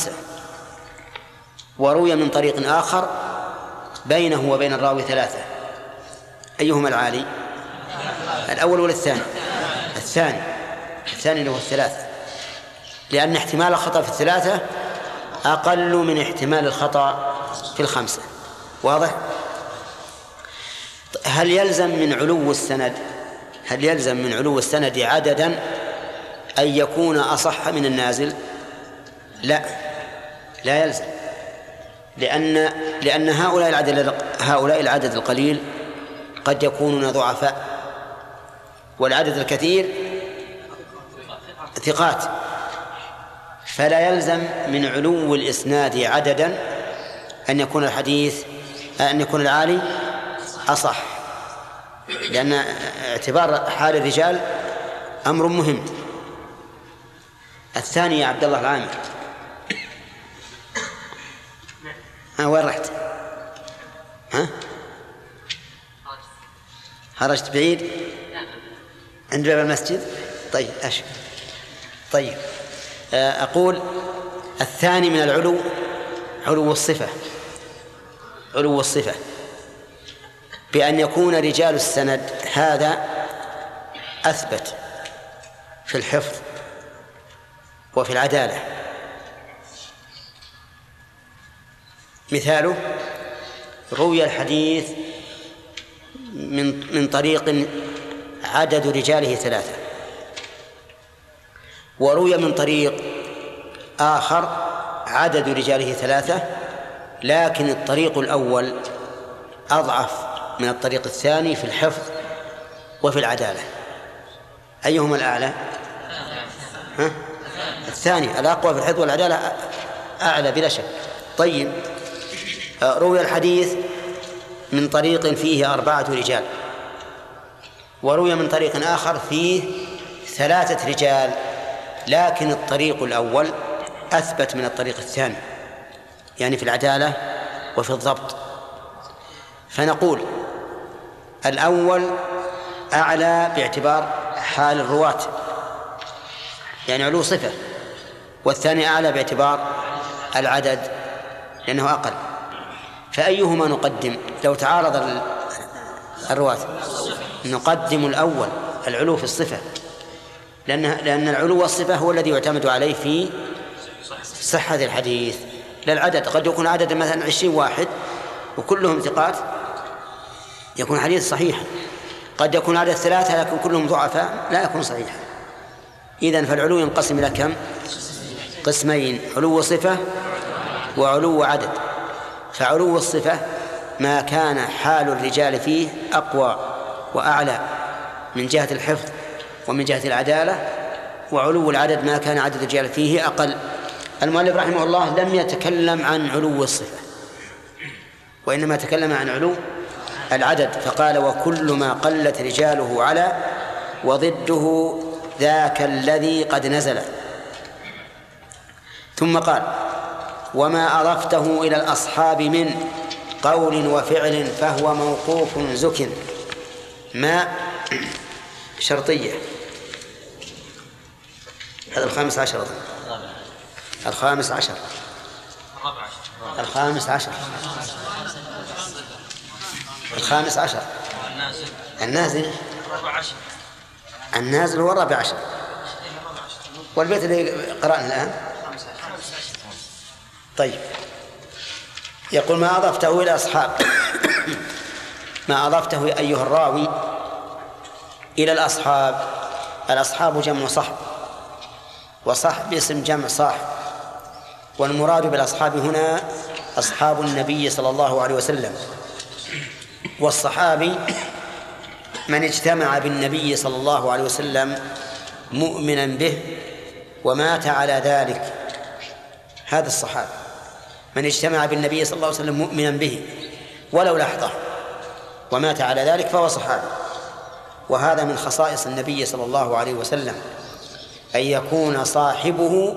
وروي من طريق آخر بينه وبين الراوي 3، أيهما العالي؟ الأول ولا الثاني؟ الثاني اللي هو 3، لأن احتمال الخطأ في 3 أقل من احتمال الخطأ في 5. واضح؟ هل يلزم من علو السند عددا أن يكون أصح من النازل؟ لا يلزم، لأن هؤلاء العدد القليل قد يكونون ضعفاء، والعدد الكثير ثقات، فلا يلزم من علو الإسناد عددا أن يكون العالي أصح، لأن اعتبار حال الرجال أمر مهم. الثاني يا عبد الله العامر، وين رحت؟ خرجت بعيد عند باب المسجد؟ طيب أشكر. طيب، أقول الثاني من العلو علو الصفة بأن يكون رجال السند هذا أثبت في الحفظ وفي العدالة. مثاله: روي الحديث من طريق عدد رجاله 3، وروي من طريق آخر عدد رجاله 3، لكن الطريق الأول أضعف من الطريق الثاني في الحفظ وفي العدالة. أيهما الأعلى؟ الثاني الأقوى في الحفظ والعدالة، أعلى بلا شك. طيب، روي الحديث من طريق فيه 4 رجال، وروي من طريق آخر فيه 3 رجال، لكن الطريق الأول أثبت من الطريق الثاني، يعني في العدالة وفي الضبط. فنقول الأول أعلى باعتبار حال الرواة، يعني علو صفة، والثاني أعلى باعتبار العدد لأنه أقل. فأيهما نقدم؟ لو تعارض الرواة نقدم الأول، العلو في الصفة، لأن العلو والصفة هو الذي يعتمد عليه في صحة الحديث، للعدد. قد يكون عدد مثلا 20 واحد وكلهم ثقات يكون حديث صحيح، قد يكون عدد 3 لكن كلهم ضعفاء لا يكون صحيحا. إذن فالعلو ينقسم إلى كم؟ قسمين: علو صفة وعلو عدد. فعلو الصفة ما كان حال الرجال فيه أقوى وأعلى من جهة الحفظ ومن جهة العدالة، وعلو العدد ما كان عدد الرجال فيه أقل. المؤلف رحمه الله لم يتكلم عن علو الصفة، وإنما تكلم عن علو العدد، فقال: وكل ما قلت رجاله على، وضده ذاك الذي قد نزل. ثم قال: وما أضفته إلى الأصحاب من قول وفعل فهو موقوف زك. ما شرطية. هذا 15. الخامس عشر النازل هو 14. والبيت اللي قرأنا الآن. طيب، يقول: ما أضفته إلى أصحاب ما أضفته أيها الراوي إلى الأصحاب. الأصحاب جمع صحب، وصحب اسم جمع صاحب، والمراد بالأصحاب هنا أصحاب النبي صلى الله عليه وسلم. والصحابي من اجتمع بالنبي صلى الله عليه وسلم مؤمنا به ومات على ذلك، هذا الصحابي. من اجتمع بالنبي صلى الله عليه وسلم مؤمنا به ولو لحظة ومات على ذلك فهو صحابي. وهذا من خصائص النبي صلى الله عليه وسلم أن يكون صاحبه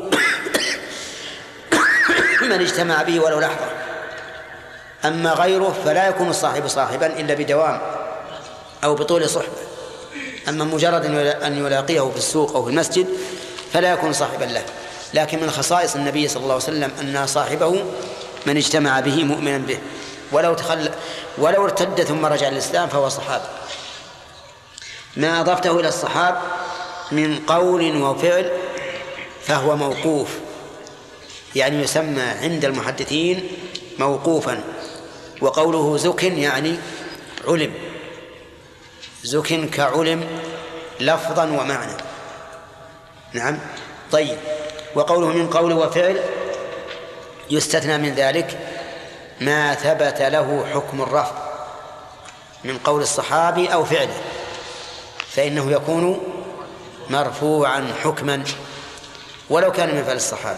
من اجتمع به ولو لحظة. أما غيره فلا يكون الصاحب صاحبا إلا بدوام أو بطول صحبة. أما مجرد أن يلاقيه في السوق أو في المسجد فلا يكون صاحبا له. لكن من خصائص النبي صلى الله عليه وسلم أن صاحبه من اجتمع به مؤمنا به ولو ارتد ثم رجع للإسلام فهو صحابي. ما أضفته إلى الصحاب من قول وفعل فهو موقوف، يعني يسمى عند المحدثين موقوفا. وقوله زك يعني علم، زك كعلم لفظا ومعنى. نعم. طيب، وقوله من قول وفعل يستثنى من ذلك ما ثبت له حكم الرفع من قول الصحابي أو فعله، فإنه يكون مرفوعا حكما ولو كان من فعل الصحابي.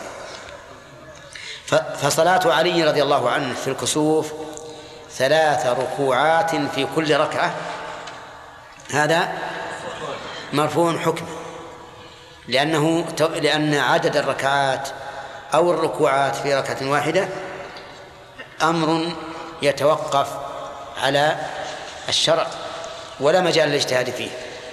فصلاة علي رضي الله عنه في الكسوف 3 ركوعات في كل ركعة، هذا مرفوع حكما، لأن عدد الركعات أو الركوعات في ركعة واحدة أمر يتوقف على الشرع ولا مجال للاجتهاد فيه.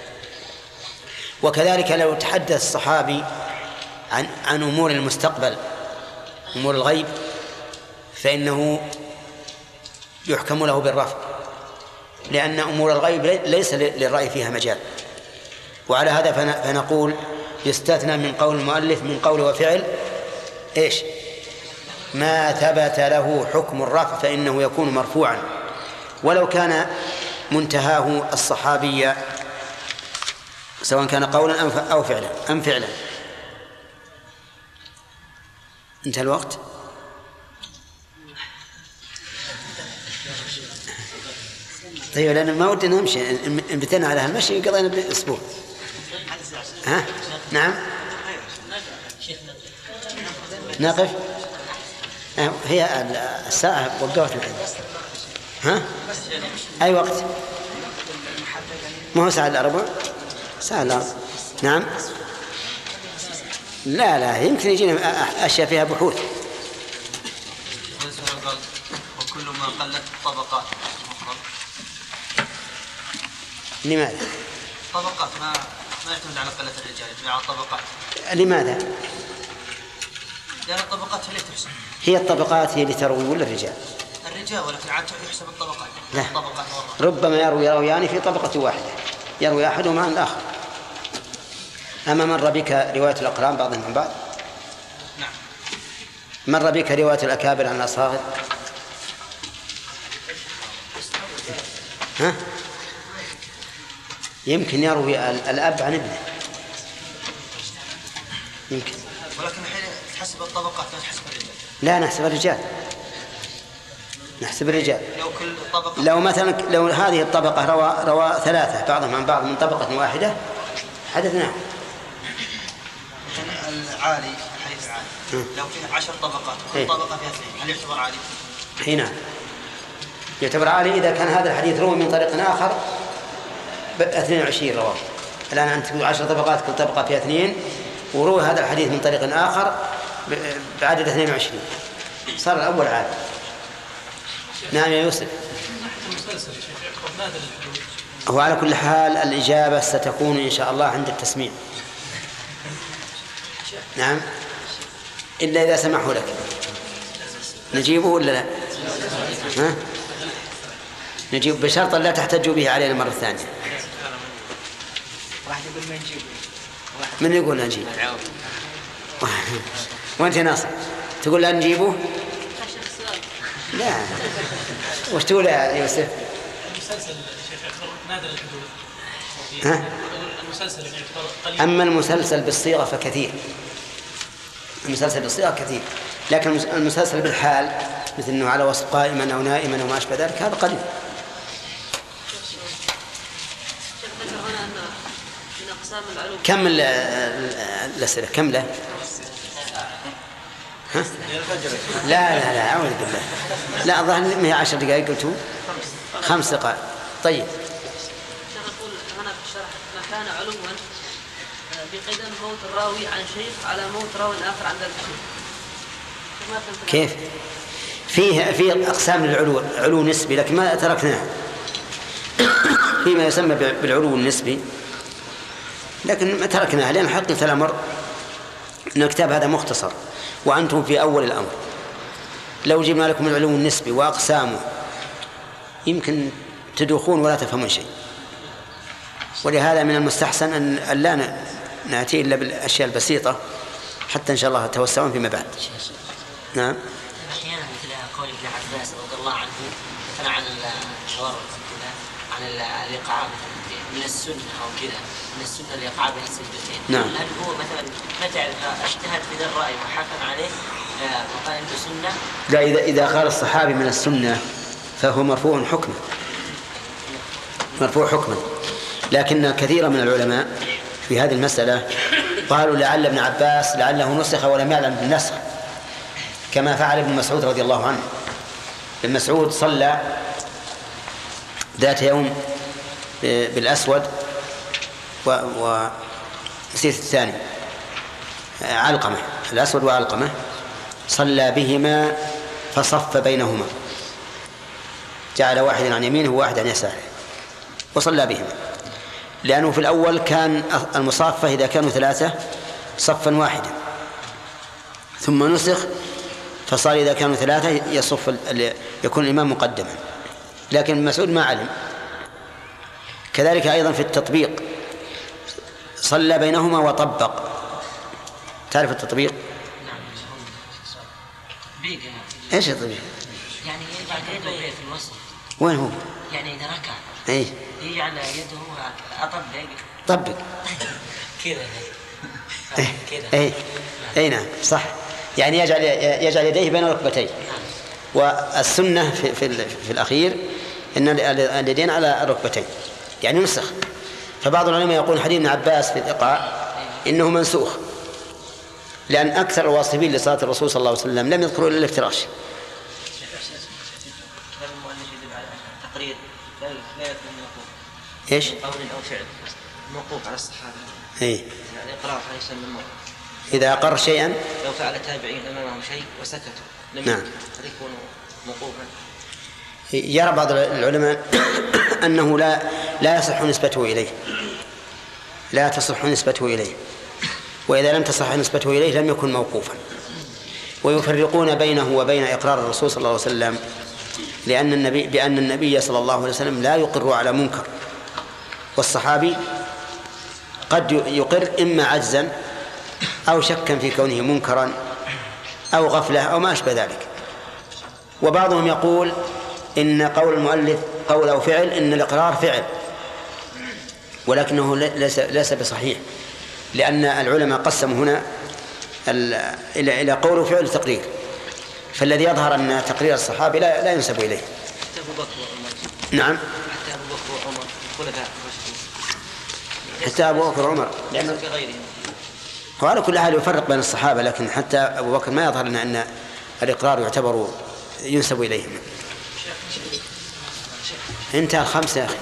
وكذلك لو تحدث الصحابي عن أمور المستقبل، أمور الغيب، فإنه يحكم له بالرفع، لأن أمور الغيب ليس للرأي فيها مجال. وعلى هذا فنقول يستثنى من قول المؤلف من قول وفعل إيش؟ ما ثبت له حكم الرفع فإنه يكون مرفوعا ولو كان منتهاه الصحابي، سواء كان قولا أو فعلا أم فعلا. انتهى الوقت. طيب، لأن ما ودنا نمشي، إن بتنا على هالمشي قضينا بأسبوع. ها؟ نعم. نقف. هي الساعة وقفت الآن. ها؟ أي وقت؟ ما هو ساعة الأربع؟ ساعة الأربع. نعم. لا يمكن يجينا أشياء فيها بحوث. وكل ما قلت طبقات. لماذا؟ طبقات ما يعتمد على قلة الرجال، يعتمد على الطبقات. لماذا؟ لأن الطبقات هي اللي تحسب. هي الطبقات هي اللي تروي ولا الرجال؟ الرجال، ولكن عاد يحسب الطبقات. لا. الطبقات ربما يروي راويان في طبقة واحدة، يروي أحدهما عن الآخر. أما مر بك رواية الأقران بعضهم عن بعض؟ نعم. مر بك رواية الأكابر عن الأصاغر؟ ها؟ يمكن يروي الأب عن ابنه، يمكن. ولكن الحين تحسب الطبقات لا تحسب الرجال. لا، نحسب الرجال، نحسب الرجال. لو كل طبقة، لو مثلا لو هذه الطبقة روى 3 بعضهم عن بعض من طبقة واحدة حدثناه. العالي الحديث العالي لو فيه 10 طبقات كل طبقة فيها 2، هل يعتبر عالي؟ هنا يعتبر عالي إذا كان هذا الحديث روى من طريق آخر 22 رواه. الآن أنت تقول 10 طبقات كل طبقة فيها 2، وروى هذا الحديث من طريق آخر بعدد 22، صار الأول عالي. نعم يا يوسف. هو على كل حال الإجابة ستكون إن شاء الله عند التسميع. نعم، إلا إذا سمحوا لك. نجيبه ولا لا؟ ها؟ نجيب بشرط لا تحتجوا به علينا مرة ثانية. من يقول لا نجيب؟ وانت ناصر تقول لا نجيبه؟ لا، وش تقول يا يوسف؟ المسلسل شيخ نادر الحدود المسلسل قليل. أما المسلسل بالصيغة فكثير، المسلسل بالصيغة كثير، لكن المسلسل بالحال مثل أنه على وصف قائما أو نائما أو ما أشبه ذلك هذا قليل. كم الأسئلة كم له؟ ها؟ لا أعوذ بالله، لا الظاهر ما هي 10 دقائق قلتوا 5 دقائق. طيب يقول هنا في الشرح ما كان علوا بقيد موت الراوي عن شيخ على موت راوي آخر عن ذلك الشيخ. كيف؟ فيه أقسام للعلو، علو نسبي لكن ما تركناه، فيما يسمى بالعلو النسبي لكن ما تركناه لأن حقيقة الأمر أن الكتاب هذا مختصر وأنتم في أول الأمر. لو جبنا لكم العلو النسبي وأقسامه يمكن تدوخون ولا تفهمون شيء، ولهذا من المستحسن أن لا نأتي إلا بالأشياء البسيطة حتى إن شاء الله توسعون فيما بعد. نعم. أحيانا مثل قول ابن عباس رضي الله عنه مثلا عن الحوار عن الإيقاع من السنة أو كذا، من السنة الإيقاع بين السجدتين. نعم. هل هو مثلا متى اجتهد في ذا الرأي وحكم عليه وقال إنه سنة؟ لا، إذا قال الصحابي من السنة فهو مرفوع حكما، مرفوع حكما. لكن كثيرا من العلماء في هذه المسألة قالوا لعل ابن عباس لعله نسخ ولم يعلم بالنسخ، كما فعل ابن مسعود رضي الله عنه. ابن مسعود صلى ذات يوم بالأسود ونسيت الثاني علقمة، الأسود وعلقمة، صلى بهما فصف بينهما، جعل واحد عن يمينه وواحد عن يساره وصلى بهما، لأنه في الأول كان المصافة إذا كانوا 3 صفا واحدا، ثم نسخ فصار إذا كانوا 3 يصف يكون الإمام مقدما، لكن المسعود ما علم. كذلك أيضا في التطبيق صلى بينهما وطبق. تعرف التطبيق؟ ايش التطبيق؟ يعني يجعل يده في الوسط. وين هو؟ يعني إذا ركع اي يجعل يده أطبق طبق كذا كذا. اي نعم صح، يعني يجعل يديه بين ركبتيه. والسنة في الأخير أن اليدين على الركبتين، يعني نسخ. فبعض العلماء يقول حديث ابن عباس في الإيقاع إنه منسوخ، لأن أكثر الواصفين لصلاة الرسول صلى الله عليه وسلم لم يذكروا إلا الافتراش. تقرير لا يكون موقوف. ايش؟ قول أو فعل موقوف على الصحابة. اي. يعني إقرار ليس من موقوف. إذا أقر شيئا لو فعل تابعين أمامهم شيء وسكتوا لم نعم يكون موقوفا. يرى بعض العلماء أنه لا يصح نسبته إليه، لا تصح نسبته إليه، وإذا لم تصح نسبته إليه لم يكن موقوفا. ويفرقون بينه وبين إقرار الرسول صلى الله عليه وسلم بأن النبي صلى الله عليه وسلم لا يقر على منكر، والصحابي قد يقر إما عجزا أو شكا في كونه منكرا أو غفلة أو ما أشبه ذلك. وبعضهم يقول إن قول المؤلف قول أو فعل، إن الإقرار فعل، ولكنه ليس بصحيح، لأن العلماء قسموا هنا إلى قول وفعل وتقرير، فالذي يظهر أن تقرير الصحابي لا ينسب إليه. حتى أبو بكر وعمر. نعم. حتى أبو بكر وعمر خلفاء راشدين. حتى أبو بكر وعمر ليس كغيرهم. وعلى كل حال يفرق بين الصحابة، لكن حتى أبو بكر ما يظهر لنا أن الإقرار يعتبر ينسب إليهم. انتهى 5 يا أخي.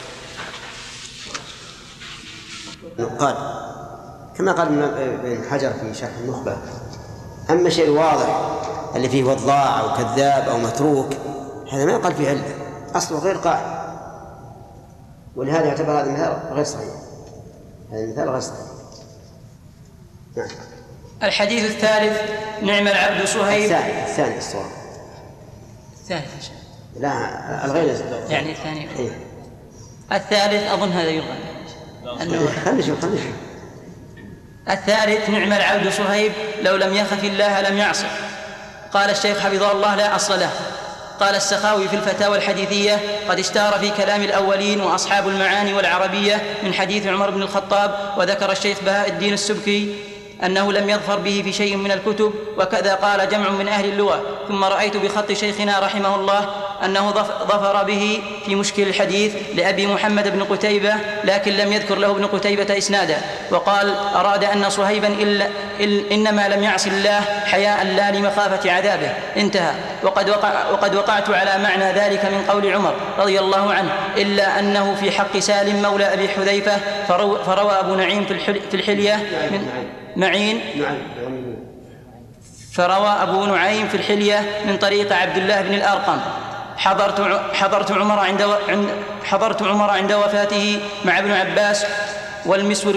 قال كما قال ابن حجر في شرح النخبة: أما الشيء الواضح اللي فيه وضاع أو كذاب أو متروك هذا ما يقال فيه علة، أصله غير قائم، ولهذا يعتبر هذا المثال غير صحيح. هذا المثال غير صحيح. نعم. الحديث الثالث: نعم العبد صهيب. الثاني الصواب. الثالث لا الغير يعني الثاني. إيه؟ الثالث أظن هذا يلغى. خلي شوف. الثالث: نعم العبد صهيب لو لم يخف الله لم يعصه. قال الشيخ حفظه الله: لا أصل له. قال السخاوي في الفتاوى الحديثية: قد اشتهر في كلام الأولين وأصحاب المعاني والعربية من حديث عمر بن الخطاب. وذكر الشيخ بهاء الدين السبكي أنه لم يظفر به في شيء من الكتب، وكذا قال جمع من أهل اللغة. ثم رأيت بخط شيخنا رحمه الله أنه ظفر به في مشكل الحديث لأبي محمد بن قتيبة، لكن لم يذكر له ابن قتيبة إسنادا، وقال: أراد أن صهيبا إنما لم يعص الله حياء لا لمخافة عذابه. انتهى. وقد وقعت على معنى ذلك من قول عمر رضي الله عنه، إلا أنه في حق سالم مولى أبي حذيفة فروى أبو نعيم في الحلية من معين فروى أبو نعيم في الحلية من طريق عبد الله بن الأرقم: حضرت عمر عند وفاته مع ابن عباس والمسور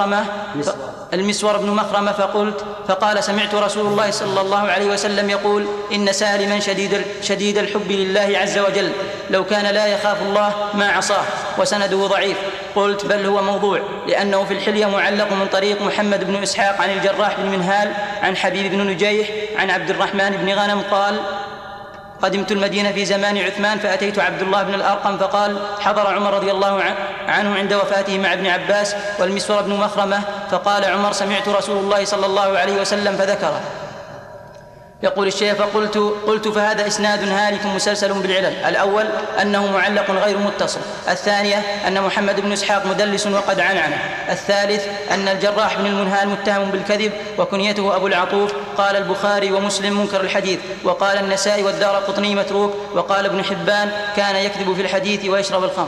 بن مخرمة فقال: سمعت رسول الله صلى الله عليه وسلم يقول: إن سالما شديد الحب لله عز وجل، لو كان لا يخاف الله ما عصاه. وسنده ضعيف. قلت: بل هو موضوع، لأنه في الحلية معلق من طريق محمد بن إسحاق عن الجراح بن منهال عن حبيب بن نجيح عن عبد الرحمن بن غنم قال: قدمت المدينة في زمان عثمان فأتيت عبد الله بن الأرقم فقال: حضر عمر رضي الله عنه عند وفاته مع ابن عباس والمسور بن مخرمة، فقال عمر: سمعت رسول الله صلى الله عليه وسلم فذكره. يقول الشيخ: قلت فهذا إسناد هالك مسلسل بالعلل. الأول أنه معلق غير متصل. الثانية أن محمد بن إسحاق مدلس وقد عنعنه. الثالث أن الجراح بن المنهال متهم بالكذب وكنيته أبو العطوف. قال البخاري ومسلم منكر الحديث، وقال النسائي والدارقطني متروك، وقال ابن حبان كان يكذب في الحديث ويشرب الخمر.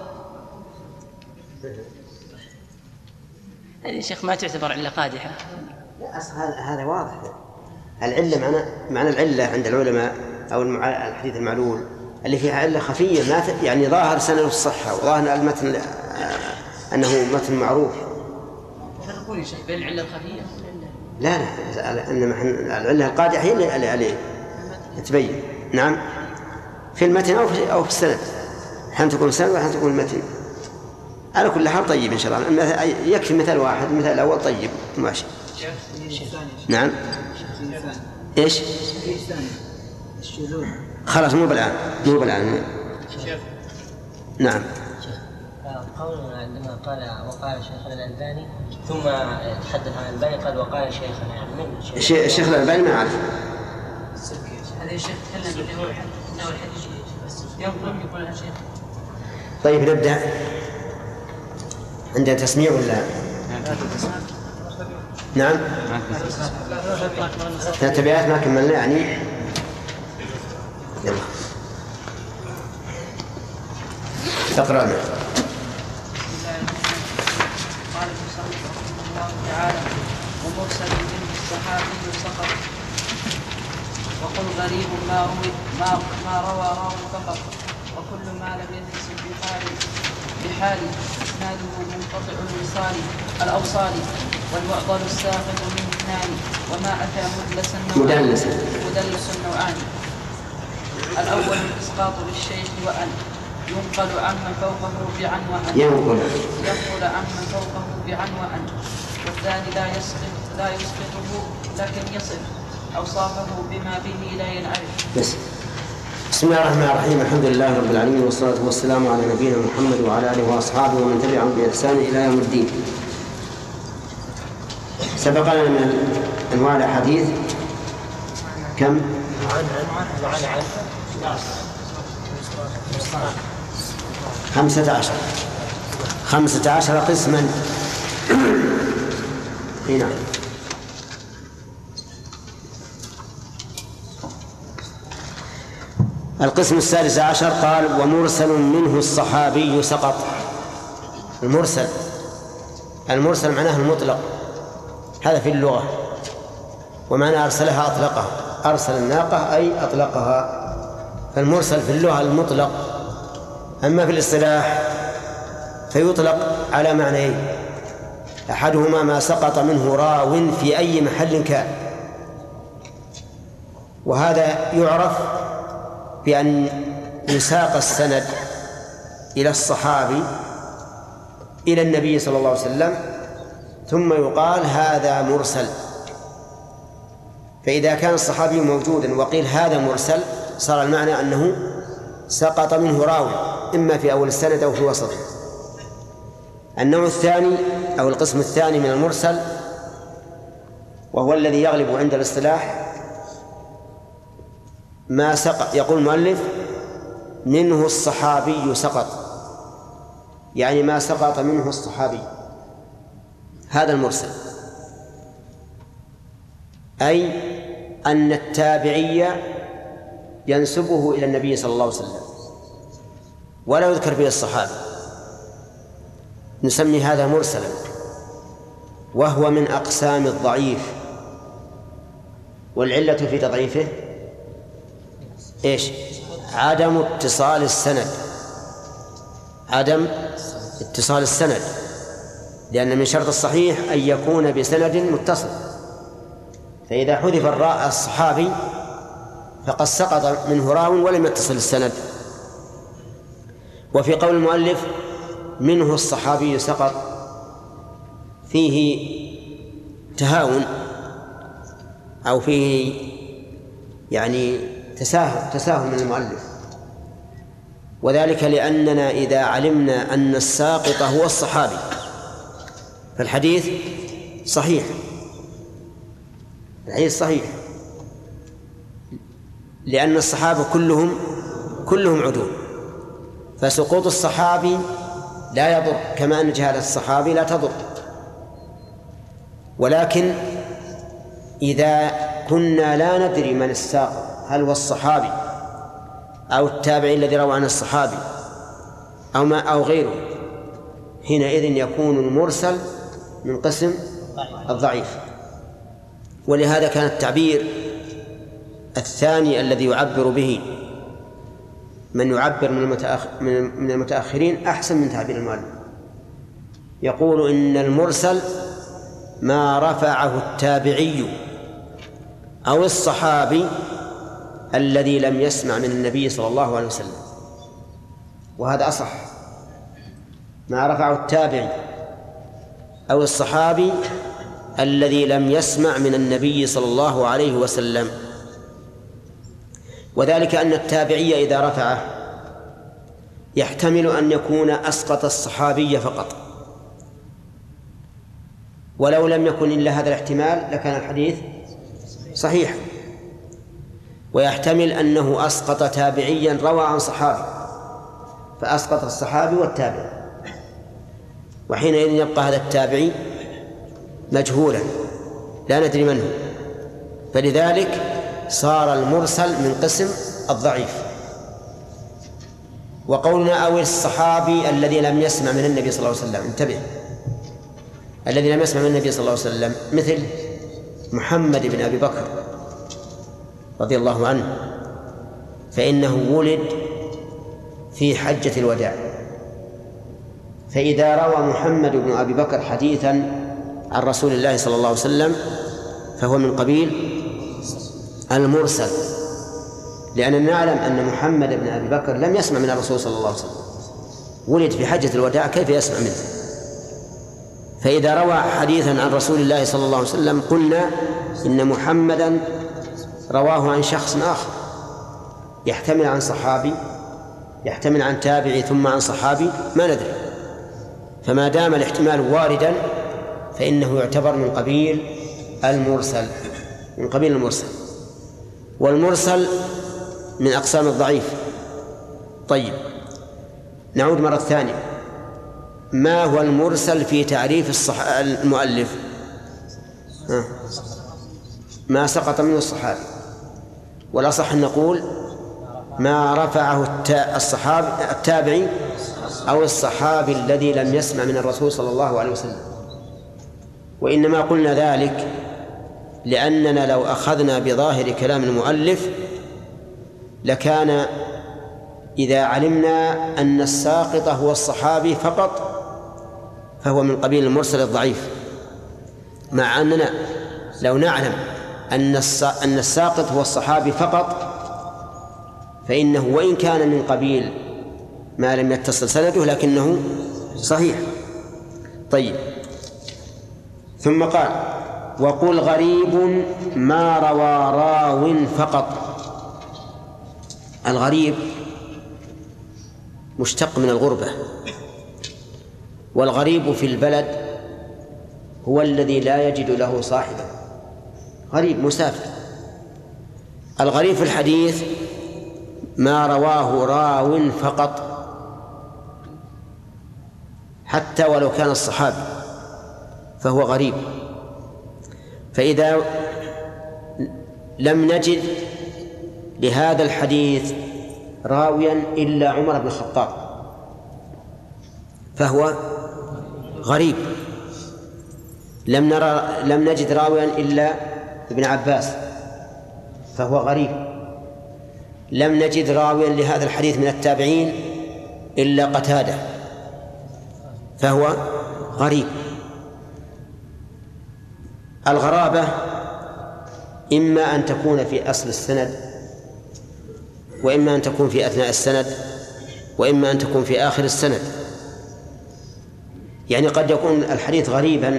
هذه يا شيخ ما تعتبر علة قادحة. لا، أصل هذا واضح. العلة معنى العلة عند العلماء أو الحديث المعلول اللي فيها علة خفية، ما يعني ظاهر سنده الصحة وظاهر المتن أنه متن معروف. يفرقون يا شيخ بين العلة الخفية؟ لا، إنما العلة القادحة هي اللي تبين. نعم، في المتن أو في السند، أحيانا تكون السند وأحيانا تكون المتن. على كل حال طيب إن شاء الله. يكفي مثال واحد، المثال الأول طيب ماشي. نعم. إيش؟ خلاص مو بالآن. نعم. قولنا عندما قال وقال شيخنا الألباني ثم تحدث عن الألباني قال وقال شيخنا، يعني من الشيخ الألباني ما أعرف. هذا الشيخ تكلم اللي هو الحديث ينقل يقولها شيخ. طيب نبدأ. عندنا تسميع ولا؟ نعم. 3 أبيات ما كملنا يعني. يلا اقرأ. قال المصنف رحمه الله تعالى: ومرسل منه الصحابي سقط، وقل غريب ما روى راو فقط، وكل ما لم يتصل بحال اسناده منقطع الأوصال، والمعضل الساقط من 2، وما أتى مدلس نوعان. الأول الإسقاط بالشيخ وأن ينقل عمن فوقه بعن وأن، والثاني لا يسقطه لكن يصف أوصافه بما به لا ينعرف. بسم الله الرحمن الرحيم. الحمد لله رب العالمين، والصلاة والسلام على نبينا محمد وعلى آله وأصحابه ومن تبعهم بإحسان إلى يوم الدين. سبق لنا من أنواع الأحاديث كم؟ 15 قسما. هنا القسم 16 قال: ومرسل منه الصحابي سقط. المرسل معناه المطلق، هذا في اللغة، ومعنى أرسلها أطلقها. أرسل الناقة أي أطلقها. فالمرسل في اللغة المطلق. أما في الاصطلاح فيطلق على معنيين: أحدهما ما سقط منه راو في أي محل كان، وهذا يعرف بأن يساق السند إلى الصحابي إلى النبي صلى الله عليه وسلم ثم يقال هذا مرسل. فإذا كان الصحابي موجودا وقيل هذا مرسل صار المعنى أنه سقط منه راوي إما في أول السند أو في وسطه. النوع الثاني أو القسم الثاني من المرسل وهو الذي يغلب عند الاصطلاح ما سقط، يقول المؤلف منه الصحابي سقط، يعني ما سقط منه الصحابي، هذا المرسل، أي أن التابعي ينسبه إلى النبي صلى الله عليه وسلم ولا يذكر به الصحابي، نسمي هذا مرسلا، وهو من أقسام الضعيف. والعلة في تضعيفه إيش؟ عدم اتصال السند، عدم اتصال السند، لأن من شرط الصحيح أن يكون بسند متصل، فإذا حذف الراء الصحابي فقد سقط منه راو ولم يتصل السند. وفي قول المؤلف منه الصحابي سقط فيه تهاون أو فيه يعني تساهل من المؤلف، وذلك لأننا إذا علمنا أن الساقط هو الصحابي فالحديث صحيح، الحديث صحيح، لأن الصحابة كلهم عدول، فسقوط الصحابي لا يضر كما أن جهالة الصحابي لا تضر. ولكن إذا كنا لا ندري من الساقط هل هو الصحابي أو التابعي الذي روى عن الصحابي أو غيره، حينئذ يكون المرسل من قسم الضعيف. ولهذا كان التعبير الثاني الذي يعبر به من يعبر من المتأخرين أحسن من تعبير المؤلف، يقول إن المرسل ما رفعه التابعي أو الصحابي الذي لم يسمع من النبي صلى الله عليه وسلم، وهذا أصح، ما رفعه التابعي أو الصحابي الذي لم يسمع من النبي صلى الله عليه وسلم. وذلك أن التابعي إذا رفعه يحتمل أن يكون أسقط الصحابي فقط، ولو لم يكن إلا هذا الاحتمال لكان الحديث صحيح. ويحتمل أنه أسقط تابعيا روى عن صحابي فأسقط الصحابي والتابع، وحينئذ يبقى هذا التابعي مجهولا لا ندري من هو، فلذلك صار المرسل من قسم الضعيف. وقولنا أو الصحابي الذي لم يسمع من النبي صلى الله عليه وسلم، انتبه، الذي لم يسمع من النبي صلى الله عليه وسلم مثل محمد بن أبي بكر رضي الله عنه، فإنه ولد في حجة الوداع، فإذا روى محمد بن أبي بكر حديثا عن رسول الله صلى الله عليه وسلم فهو من قبيل المرسل، لأننا نعلم أن محمد بن أبي بكر لم يسمع من الرسول صلى الله عليه وسلم، ولد في حجة الوداع، كيف يسمع منه؟ فإذا روى حديثا عن رسول الله صلى الله عليه وسلم قلنا إن محمدا رواه عن شخص آخر، يحتمل عن صحابي، يحتمل عن تابعي، ثم عن صحابي، ما ندري. فما دام الاحتمال واردا فإنه يعتبر من قبيل المرسل، من قبيل المرسل. والمرسل من أقسام الضعيف. طيب، نعود مرة ثانية، ما هو المرسل في تعريف المؤلف؟ ما سقط منه الصحابي، والأصح أن نقول ما رفعه التابعي أو الصحابي الذي لم يسمع من الرسول صلى الله عليه وسلم. وإنما قلنا ذلك لأننا لو أخذنا بظاهر كلام المؤلف لكان إذا علمنا أن الساقط هو الصحابي فقط فهو من قبيل المرسل الضعيف، مع أننا لو نعلم أن الساقط هو الصحابي فقط فإنه وإن كان من قبيل ما لم يتصل سنده لكنه صحيح. طيب، ثم قال وقل غريب ما روى راو فقط. الغريب مشتق من الغربة، والغريب في البلد هو الذي لا يجد له صاحبا، غريب مسافر. الغريب في الحديث ما رواه راو فقط، حتى ولو كان الصحابي فهو غريب. فإذا لم نجد لهذا الحديث راويا إلا عمر بن الخطاب فهو غريب. لم نجد راويا إلا ابن عباس فهو غريب. لم نجد راويا لهذا الحديث من التابعين إلا قتادة فهو غريب. الغرابة إما أن تكون في أصل السند، وإما أن تكون في أثناء السند، وإما أن تكون في آخر السند. يعني قد يكون الحديث غريبا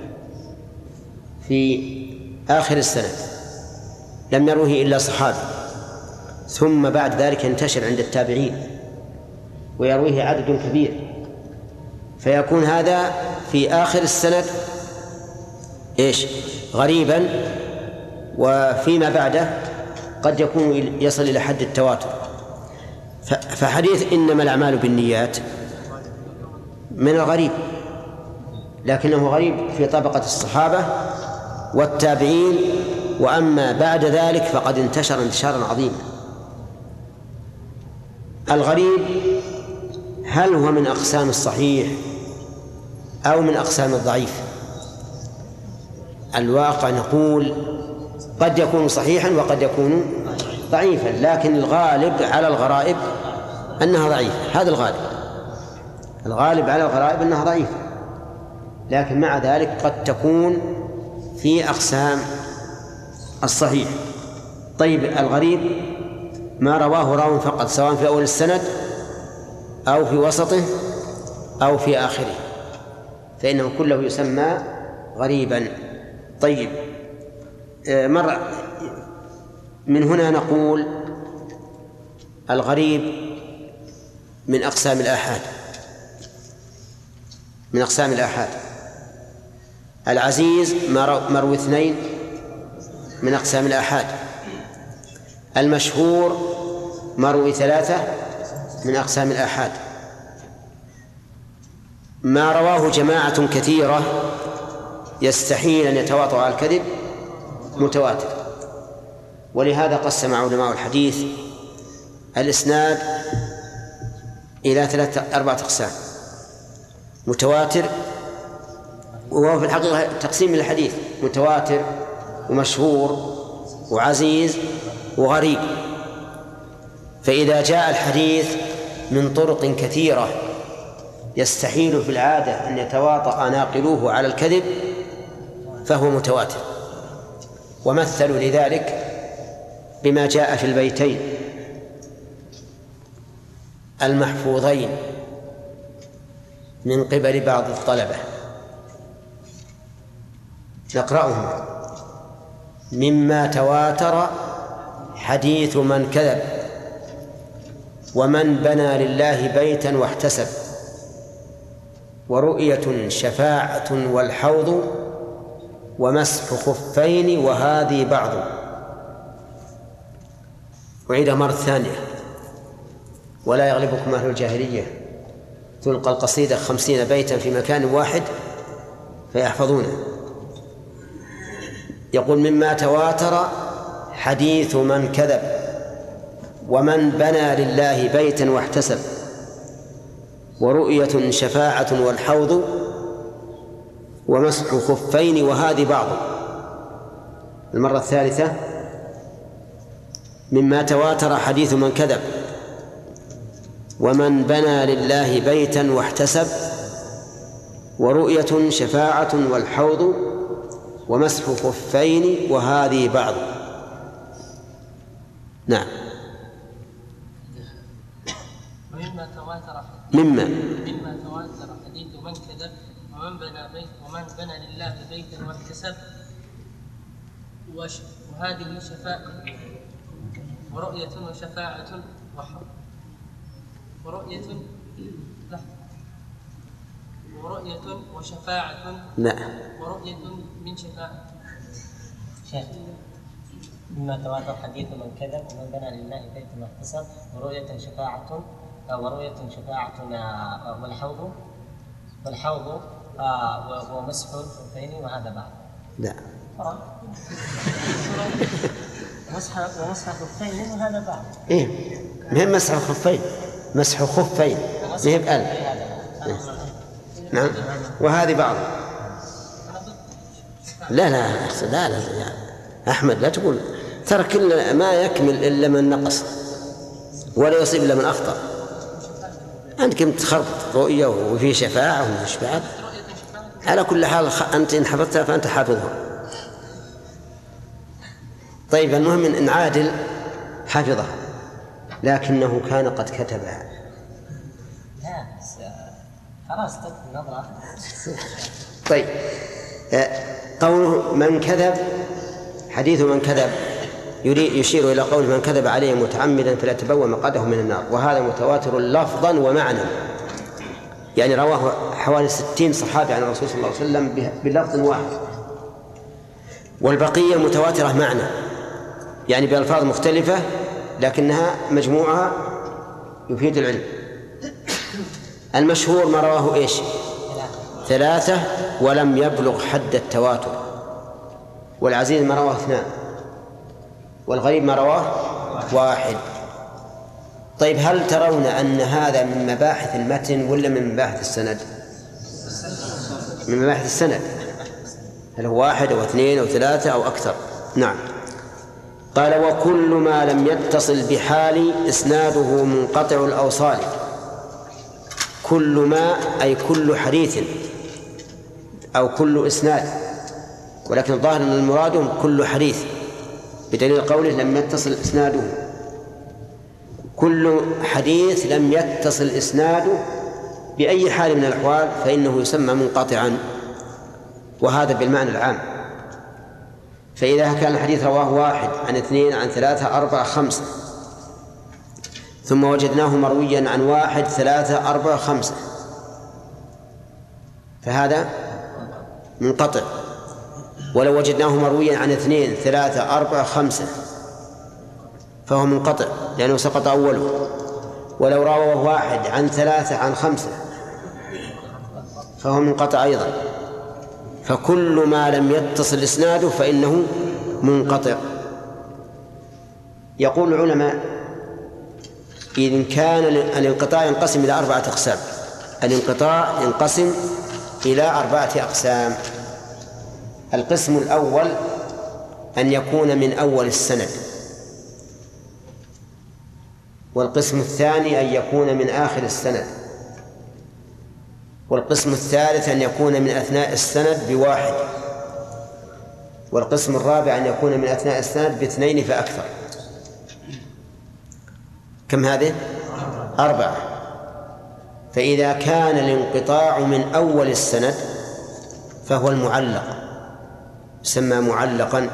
في آخر السند لم يروه إلا صحابي، ثم بعد ذلك ينتشر عند التابعين ويرويه عدد كبير، فيكون هذا في آخر السند غريبا، وفيما بعده قد يكون يصل إلى حد التواتر. فحديث إنما الأعمال بالنيات من الغريب، لكنه غريب في طبقة الصحابة والتابعين، وأما بعد ذلك فقد انتشر انتشارا عظيما. الغريب هل هو من أقسام الصحيح أو من أقسام الضعيف؟ الواقع نقول قد يكون صحيحا وقد يكون ضعيفا، لكن الغالب على الغرائب أنها ضعيفة. هذا الغالب على الغرائب أنها ضعيفة، لكن مع ذلك قد تكون في أقسام الصحيح. طيب، الغريب ما رواه راو فقط، سواء في أول السند أو في وسطه أو في آخره، فإنه كله يسمى غريبا. طيب، من هنا نقول الغريب من أقسام الآحاد. العزيز مروي اثنين من أقسام الآحاد. المشهور مروي ثلاثة من أقسام الآحاد. ما رواه جماعة كثيرة يستحيل أن يتواطؤ على الكذب متواتر. ولهذا قسم علماء الحديث الإسناد إلى 4 أقسام: متواتر، وهو في الحقيقة تقسيم الحديث: متواتر ومشهور وعزيز وغريب. فإذا جاء الحديث من طرق كثيرة يستحيل في العادة أن يتواطأ ناقلوه على الكذب فهو متواتر. ومثلوا لذلك بما جاء في البيتين المحفوظين من قبل بعض الطلبة، نقرأهم: مما تواتر حديث من كذب، ومن بنى لله بيتا واحتسب، ورؤية شفاعة والحوض، ومسح خفين وهذه بعض. أعيدها مرة ثانية: ولا يغلبكم أهل الجاهلية، تلقى القصيدة 50 بيتا في مكان واحد فيحفظونه. يقول: مما تواتر حديث من كذب، ومن بنى لله بيتا واحتسب، ورؤية شفاعة والحوض، ومسح خفين وهذه بعض. المرة الثالثة: مما تواتر حديث من كذب، ومن بنى لله بيتا واحتسب، ورؤية شفاعة والحوض، ومسح خفين وهذه بعض. نعم. مما تواتر حديث من كذب، ومن بنى لله بيتا واحتسب، وهذه شفاعة، ورؤية وشفاعة ورؤية وشفاعة. لا. ورؤية من شفاعة. شيخ مما تواتر حديث من كذب ومن بنى لله بيتا احتسب ورؤية شفاعة والحوض ومسح الخفين وهذا بعد. لا. ومسح الخفين وهذا بعد. إيه مهم مسح الخفين، مسح خفين مهم بألف. نعم وهذه بعض. لا يعني أحمد لا تقول ترى كل ما يكمل إلا من نقص ولا يصيب إلا من أخطأ. أنت كنت تخربط رؤية وفي شفاعة وفي شفاعة. على كل حال أنت إن حفظتها فأنت حافظها. طيب المهم إن عادل حفظها لكنه كان قد كتبها. لا خلاص تكفي نظرة. طيب قوله من كذب، حديث من كذب يشير إلى قول من كذب عليه متعمدا فليتبوأ مقعده من النار، وهذا متواتر لفظا ومعنى، يعني رواه حوالي 60 صحابي عن الرسول صلى الله عليه وسلم بلفظ واحد، والبقية متواترة معنى يعني بألفاظ مختلفة لكنها مجموعها يفيد العلم. المشهور ما رواه إيش؟ 3 ولم يبلغ حد التواتر، والعزيز ما رواه 2، والغريب ما رواه 1. طيب هل ترون أن هذا من مباحث المتن ولا من مباحث السند؟ من مباحث السند. هل هو 1 أو 2 أو 3 أو أكثر؟ نعم. قال وكل ما لم يتصل بحال إسناده منقطع الأوصال. كل ما أي كل حديث أو كل إسناد، ولكن ظاهر أن المراد كل حديث بدليل قوله لم يتصل إسناده. كل حديث لم يتصل إسناده بأي حال من الأحوال فإنه يسمى منقطعا، وهذا بالمعنى العام. فإذا كان الحديث رواه 1 عن 2 عن 3 4 5 ثم وجدناه مرويا عن 1 3 4 5 فهذا منقطع. ولو وجدناه مرويا عن 2 3 4 5 فهو منقطع لأنه سقط أوله. ولو رواه 1 عن 3 عن 5 فهو منقطع أيضا. فكل ما لم يتصل إسناده فإنه منقطع. يقول العلماء إذن كان الانقطاع ينقسم إلى 4 أقسام. الانقطاع ينقسم إلى 4 أقسام. القسم الأول أن يكون من أول السند، والقسم الثاني أن يكون من آخر السند، والقسم الثالث أن يكون من أثناء السند ب1، والقسم الرابع أن يكون من أثناء السند ب2 فأكثر. كم هذه؟ 4. فإذا كان الانقطاع من أول السند فهو المعلق، يسمى معلقا،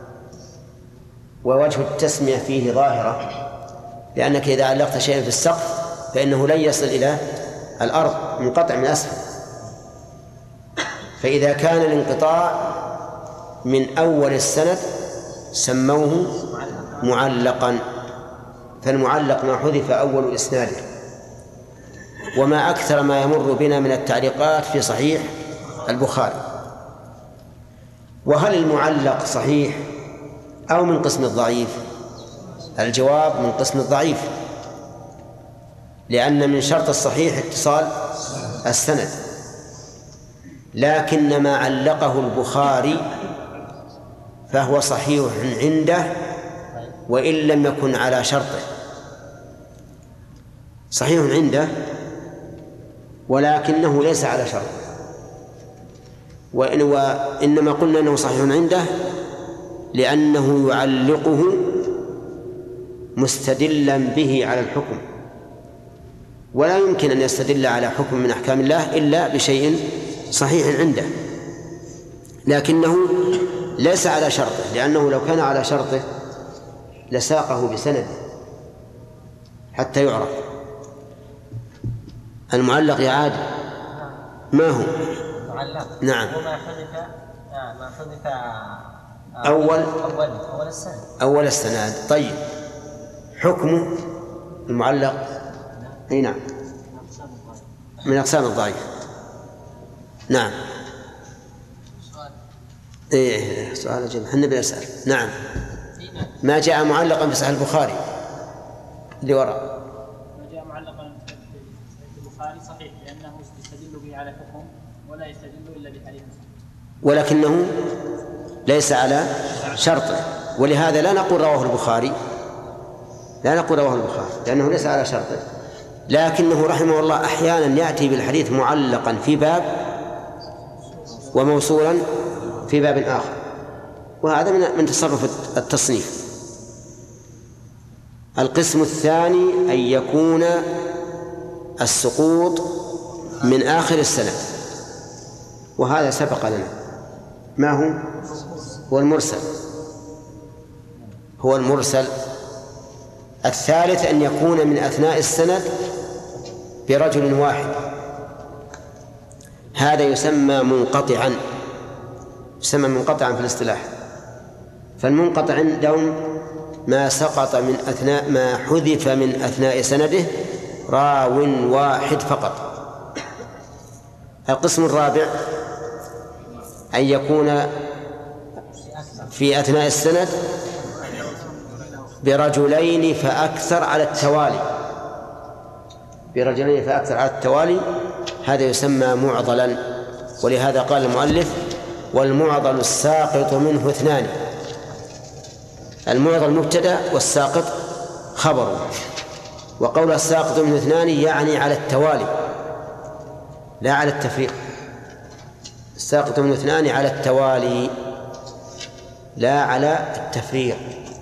ووجه التسمية فيه ظاهرة، لأنك إذا علقت شيئا في السقف فإنه لن يصل إلى الأرض، منقطع من أسفل. فإذا كان الانقطاع من أول السند سموه معلقا. فالمعلق ما حذف أول إسناده. وما أكثر ما يمر بنا من التعليقات في صحيح البخاري. وهل المعلق صحيح أو من قسم الضعيف؟ الجواب من قسم الضعيف، لأن من شرط الصحيح اتصال السند. لكن ما علقه البخاري فهو صحيح عنده وإن لم يكن على شرطه. صحيح عنده ولكنه ليس على شرطه، وإنما قلنا أنه صحيح عنده لأنه يعلقه مستدلا به على الحكم، ولا يمكن أن يستدل على حكم من أحكام الله إلا بشيء صحيح عنده، لكنه ليس على شرطه، لأنه لو كان على شرطه لساقه بسند. حتى يعرف. المعلق يا عادل ما هو؟ معلق نعم. وما حذف أول السند. طيب حكمه المعلق أي نعم من أقسام الضعيف. نعم. إيه سؤال جميل، حنا بنسأل. نعم. ما جاء معلقا في صحيح البخاري اللي وراء. ما جاء معلقا في البخاري صحيح لأنه يستدل به على حكم ولا يستدل إلا بحديث مسلم، ولكنه ليس على شرطه، ولهذا لا نقول رواه البخاري، لأنه ليس على شرطه، لكنه رحمه الله أحيانا يأتي بالحديث معلقا في باب وموصولا في باب آخر، وهذا من تصرف التصنيف. القسم الثاني أن يكون السقوط من آخر السند، وهذا سبق لنا. ما هو المرسل. الثالث أن يكون من أثناء السند برجل واحد، هذا يسمى منقطعا في الاصطلاح. فالمنقطع عندهم ما سقط من أثناء ما حذف من أثناء سنده راو واحد فقط. القسم الرابع أن يكون في أثناء السند برجلين فأكثر على التوالي، هذا يسمى معضلا. ولهذا قال المؤلف: والمعضل الساقط منه اثنان. المعضل مبتدأ والساقط خبره، وقول الساقط منه اثنان يعني على التوالي لا على التفريق. الساقط منه اثنان على التوالي لا على التفريق.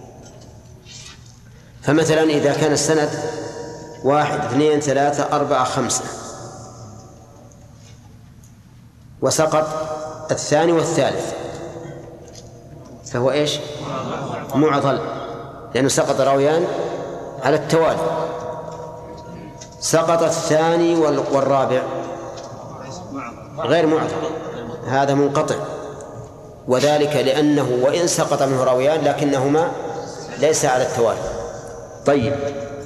فمثلا إذا كان السند 1 2 3 4 5 وسقط الثاني والثالث فهو إيش؟ معضل، لأنه سقط راويان على التوالي. سقط الثاني والرابع غير معضل، هذا منقطع، وذلك لأنه وإن سقط منه راويان لكنهما ليس على التوالي. طيب،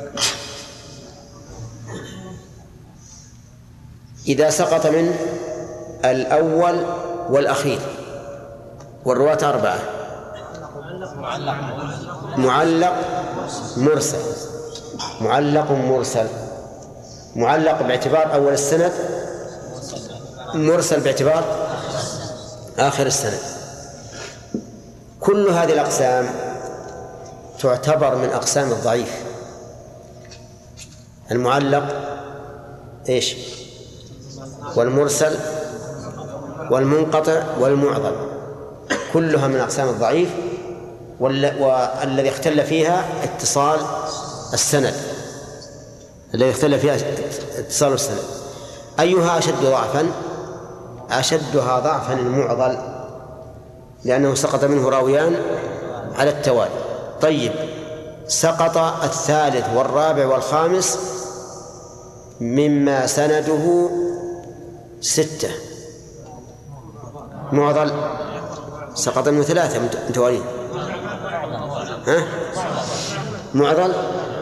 إذا سقط من الأول والأخير والرواة 4 معلق مرسل، معلق باعتبار أول السند، مرسل باعتبار آخر السند. كل هذه الأقسام تعتبر من أقسام الضعيف. المعلق إيش؟ والمرسل والمنقطع والمعضل كلها من أقسام الضعيف، والذي اختل فيها اتصال السند، أيها أشد ضعفا؟ أشدها ضعفا المعضل، لأنه سقط منه راويان على التوالي. طيب، سقط الثالث والرابع والخامس مما سنده 6 معضل، سقط منه 3 متوالين، معضل،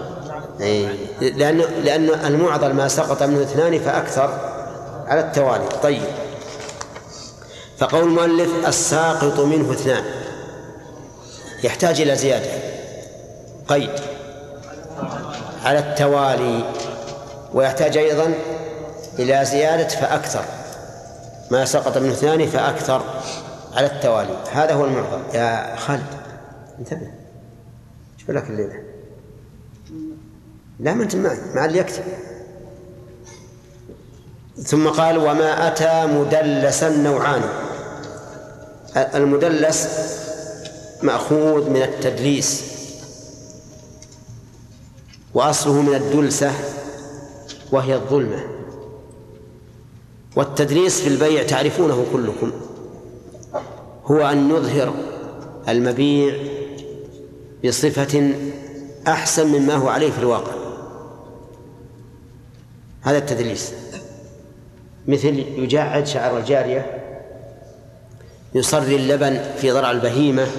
لأن المعضل ما سقط منه 2 فأكثر على التوالي. طيب، فقول المؤلف الساقط منه 2 يحتاج إلى زيادة قيد على التوالي، ويحتاج أيضا إلى زيادة فأكثر، ما سقط منه 2 فأكثر على التوالي. هذا هو المعضل. يا خالد انتبه، شوف لك الليلة، لا ما أنت معي مع اللي يكتب. ثم قال: وما أتى مدلسا نوعان. المدلس مأخوذ من التدليس، وأصله من الدلسة وهي الظلمة. والتدليس في البيع تعرفونه كلكم، هو أن يظهر المبيع بصفة أحسن مما هو عليه في الواقع. هذا التدليس. مثل يجعد شعر الجارية، يصري اللبن في ضرع البهيمة،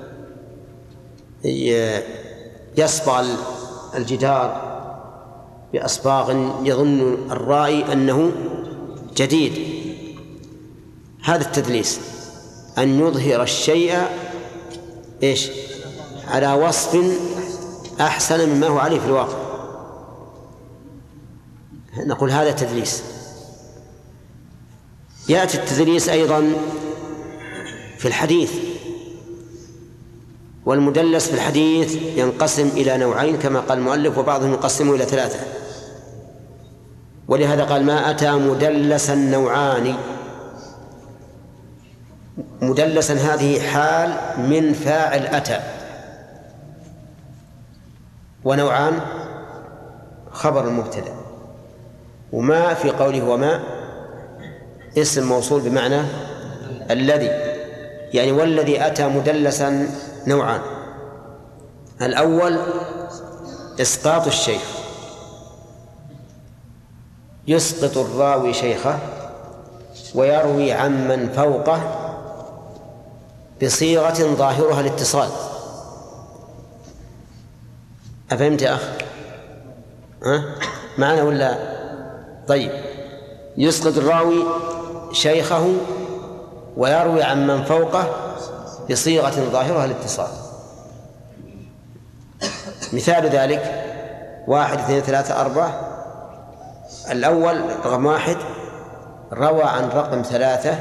يصبغ الجدار بأصباغ يظن الرائي أنه جديد. هذا التدليس، أن يظهر الشيء إيش؟ على وصف أحسن مما هو عليه في الواقع. نقول هذا تدليس. يأتي التدليس أيضا في الحديث، والمدلس في الحديث ينقسم إلى نوعين كما قال المؤلف، وبعضهم يقسمه إلى 3، ولهذا قال ما أتى مدلسا نوعان. مدلسا هذه حال من فاعل أتى، ونوعان خبر المبتدأ. وما في قوله وما اسم موصول بمعنى الذي، يعني والذي أتى مدلسا نوعان. الأول إسقاط الشيخ، يسقط الراوي شيخه ويروي عمن فوقه بصيغة ظاهرها الاتصال. أفهمت يا أخ؟ معنا ولا؟ طيب، يسقط الراوي شيخه ويروي عمن فوقه بصيغة ظاهرها الاتصال. مثال ذلك 1 2 3 4. الأول رقم 1 روى عن رقم 3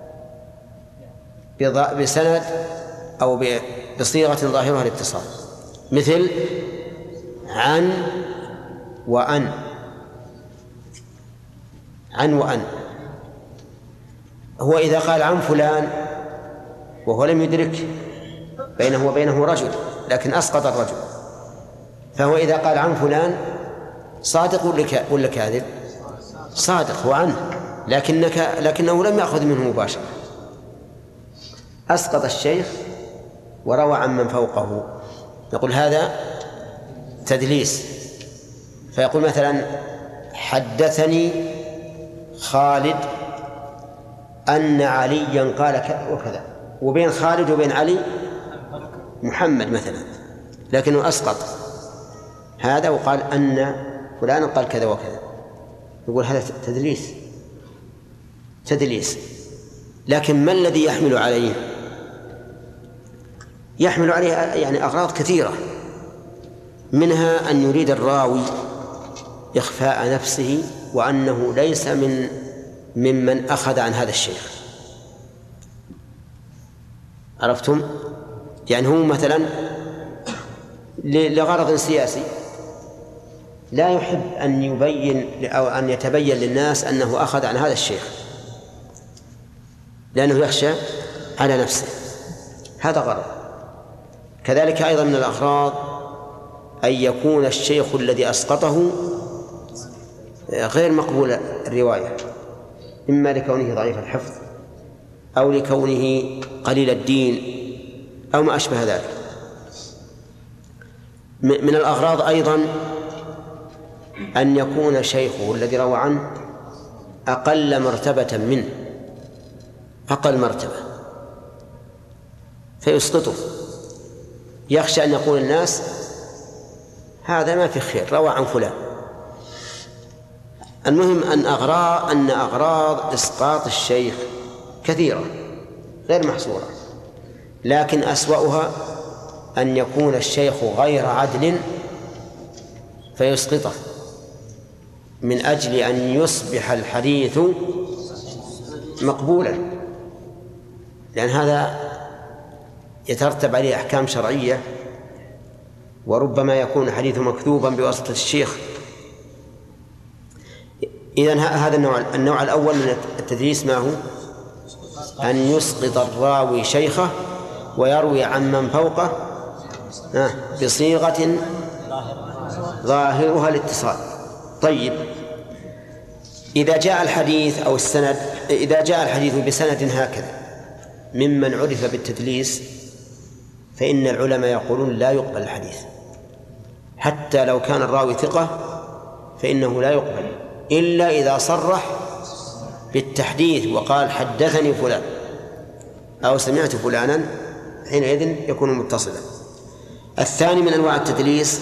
بسند أو بصيغة ظاهرها الاتصال، مثل عن وأن. عن وأن، هو إذا قال عن فلان وهو لم يدرك بينه وبينه رجل لكن أسقط الرجل، فهو إذا قال عن فلان صادق ولا كاذب؟ صادق وعنه، لكنه لم يأخذ منه مباشرة. أسقط الشيخ وروى عن من فوقه، نقول هذا تدليس. فيقول مثلا حدثني خالد أن عليا قال كذا وكذا، وبين خالد وبين علي محمد مثلا، لكنه أسقط هذا وقال أن فلان قال كذا وكذا، نقول هذا تدليس. لكن ما الذي يحمل عليه؟ يحمل عليه يعني أغراض كثيرة، منها أن يريد الراوي إخفاء نفسه وأنه ليس ممن أخذ عن هذا الشيخ. عرفتم؟ يعني هو مثلا لغرض سياسي لا يحب أن يبين أو أن يتبين للناس أنه أخذ عن هذا الشيخ لأنه يخشى على نفسه، هذا غرض. كذلك أيضا من الأغراض أن يكون الشيخ الذي أسقطه غير مقبول الرواية، إما لكونه ضعيف الحفظ أو لكونه قليل الدين أو ما أشبه ذلك. من الأغراض أيضا أن يكون شيخه الذي روى عنه أقل مرتبة منه، أقل مرتبة، فيسقطه، يخشى أن يقول الناس هذا ما في خير روى عن فلان. المهم أن أغراض إسقاط الشيخ كثيرة غير محصورة، لكن أسوأها أن يكون الشيخ غير عدل فيسقطه من أجل أن يصبح الحديث مقبولا، لأن هذا يترتب عليه أحكام شرعية، وربما يكون الحديث مكذوبا بواسطة الشيخ. إذن هذا النوع الأول من التدليس ما هو؟ أن يسقط الراوي شيخه ويروي عن من فوقه بصيغة ظاهرها الاتصال. طيب، إذا جاء الحديث أو السند، إذا جاء الحديث بسند هكذا ممن عرف بالتدليس فإن العلماء يقولون لا يقبل الحديث، حتى لو كان الراوي ثقة فإنه لا يقبل، إلا إذا صرح بالتحديث وقال حدثني فلان أو سمعت فلانا، حينئذ يكون متصلا. الثاني من أنواع التدليس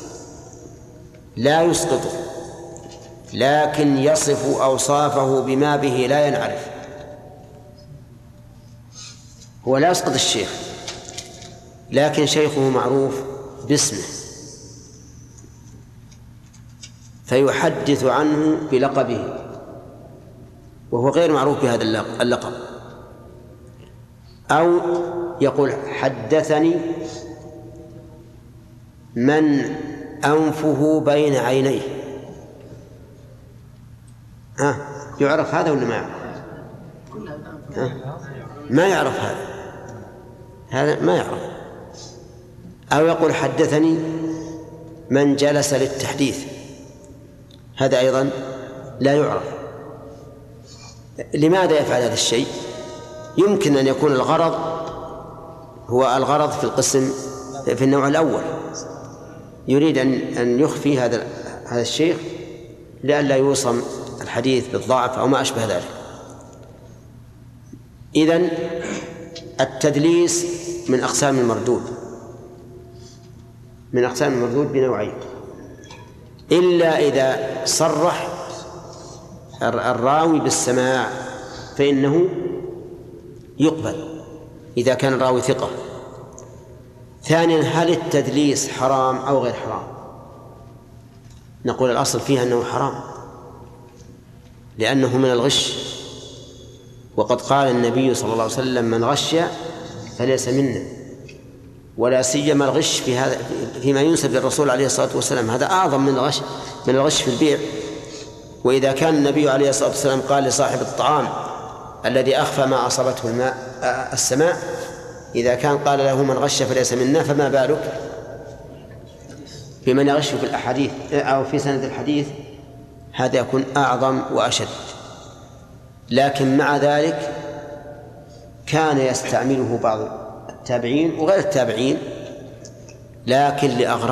لا يسقطه، لكن يصف أوصافه بما به لا ينعرف. هو لا يسقط الشيخ، لكن شيخه معروف باسمه فيحدث عنه بلقبه وهو غير معروف بهذا اللقب، أو يقول حدثني من أنفه بين عينيه. يعرف هذا ولا ما يعرف؟ ما يعرف هذا ما يعرف. أو يقول حدثني من جلس للتحديث، هذا أيضا لا يعرف. لماذا يفعل هذا الشيء؟ يمكن أن يكون الغرض هو الغرض في القسم في النوع الأول، يريد أن يخفي هذا الشيخ لئلا يوصم الحديث بالضعف أو ما أشبه ذلك. إذن التدليس من أقسام المردود بنوعين، إلا إذا صرح الراوي بالسماع فإنه يقبل إذا كان الراوي ثقة. ثانيا، هل التدليس حرام أو غير حرام؟ نقول الأصل فيها أنه حرام لأنه من الغش، وقد قال النبي صلى الله عليه وسلم من غش فليس منا، ولا سيما الغش في هذا فيما ينسب للرسول عليه الصلاة والسلام، هذا أعظم من الغش في البيع. وإذا كان النبي عليه الصلاة والسلام قال لصاحب الطعام الذي أخفى ما أصابته السماء إذا كان قال له من غش فليس منا، فما بالك بمن يغش في الأحاديث أو في سند الحديث؟ هذا يكون أعظم وأشد. لكن مع ذلك كان يستعمله بعض التابعين وغير التابعين، لكن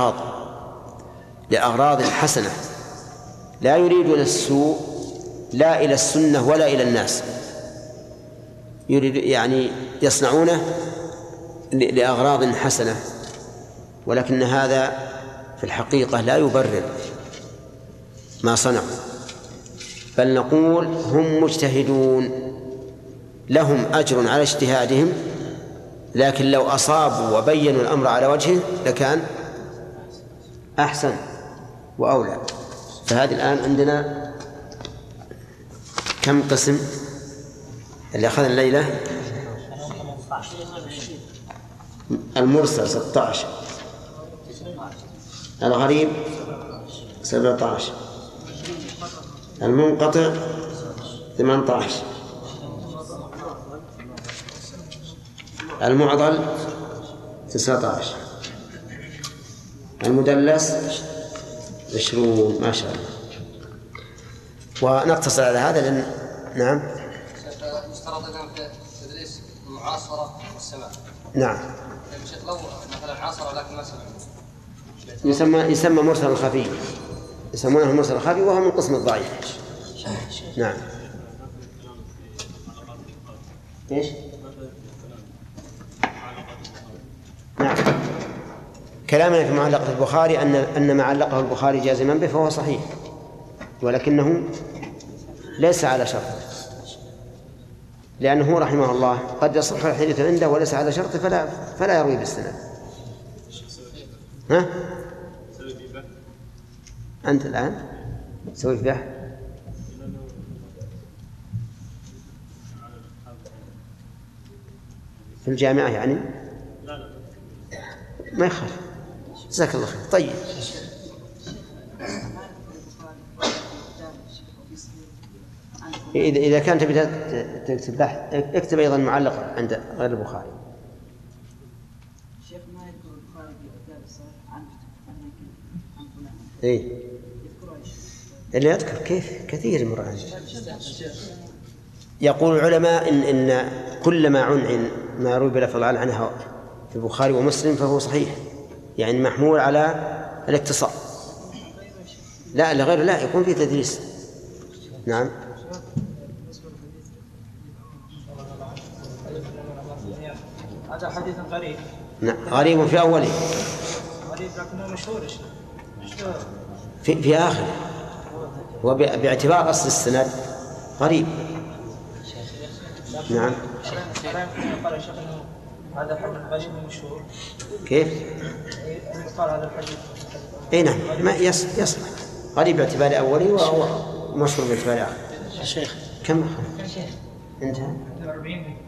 لأغراض حسنة، لا يريدون السوء لا إلى السنة ولا إلى الناس، يريد يعني يصنعونه لأغراض حسنة، ولكن هذا في الحقيقة لا يبرر ما صنعوا، بل نقول هم مجتهدون لهم أجر على اجتهادهم، لكن لو أصابوا وبينوا الأمر على وجهه لكان أحسن وأولى. فهذه الآن عندنا كم قسم اللي أخذنا الليلة؟ المرسل 16، الغريب 17، المنقطع 18، المعضل 19، المدلس 20. ما شاء الله. ونقتصر على هذا لأن نعم يشترط في تدريس المعاصرة والسماع. نعم. لو مثلا عاصرة لكن ما سمع يسمى مرسل الخفي، يسمونه مرسل الخفي وهو من قسم الضعيف. نعم. ايش؟ نعم. كلامنا في معلقة البخاري أن ما علقه البخاري جازما به فهو صحيح، ولكنه ليس على شرط، لأنه رحمه الله قد يصح الحديث عنده وليس على شرط فلا يروي بالسند. ها؟ أنت الآن سوي في بحث في الجامعة يعني ما يخالف. جزاك الله خير. طيب إذا كان تبي تكتب بحث اكتب أيضا معلق عند غير البخاري. شيخ ما يذكر البخاري في الكتاب الصحيح عن فلان. إيه اللي يذكر كيف كثير من عنه. يقول العلماء إن كل ما عنعن ما روي بلفظ عنها في البخاري ومسلم فهو صحيح، يعني محمول على الاتصال. لا لغير لا يكون فيه تدريس. نعم. هذا حديث غريب. نعم غريب في أوله. غريب لكنه مشهور. في آخره. وباعتبار أصل السند غريب. نعم. قال الشيخ إنه هذا حديث غريب مشهور. كيف؟ قال هذا الحديث. أي نعم ما يصلح. غريب باعتبار أولي ومشهور باعتبار آخر. الشيخ كم انتهى؟ 40.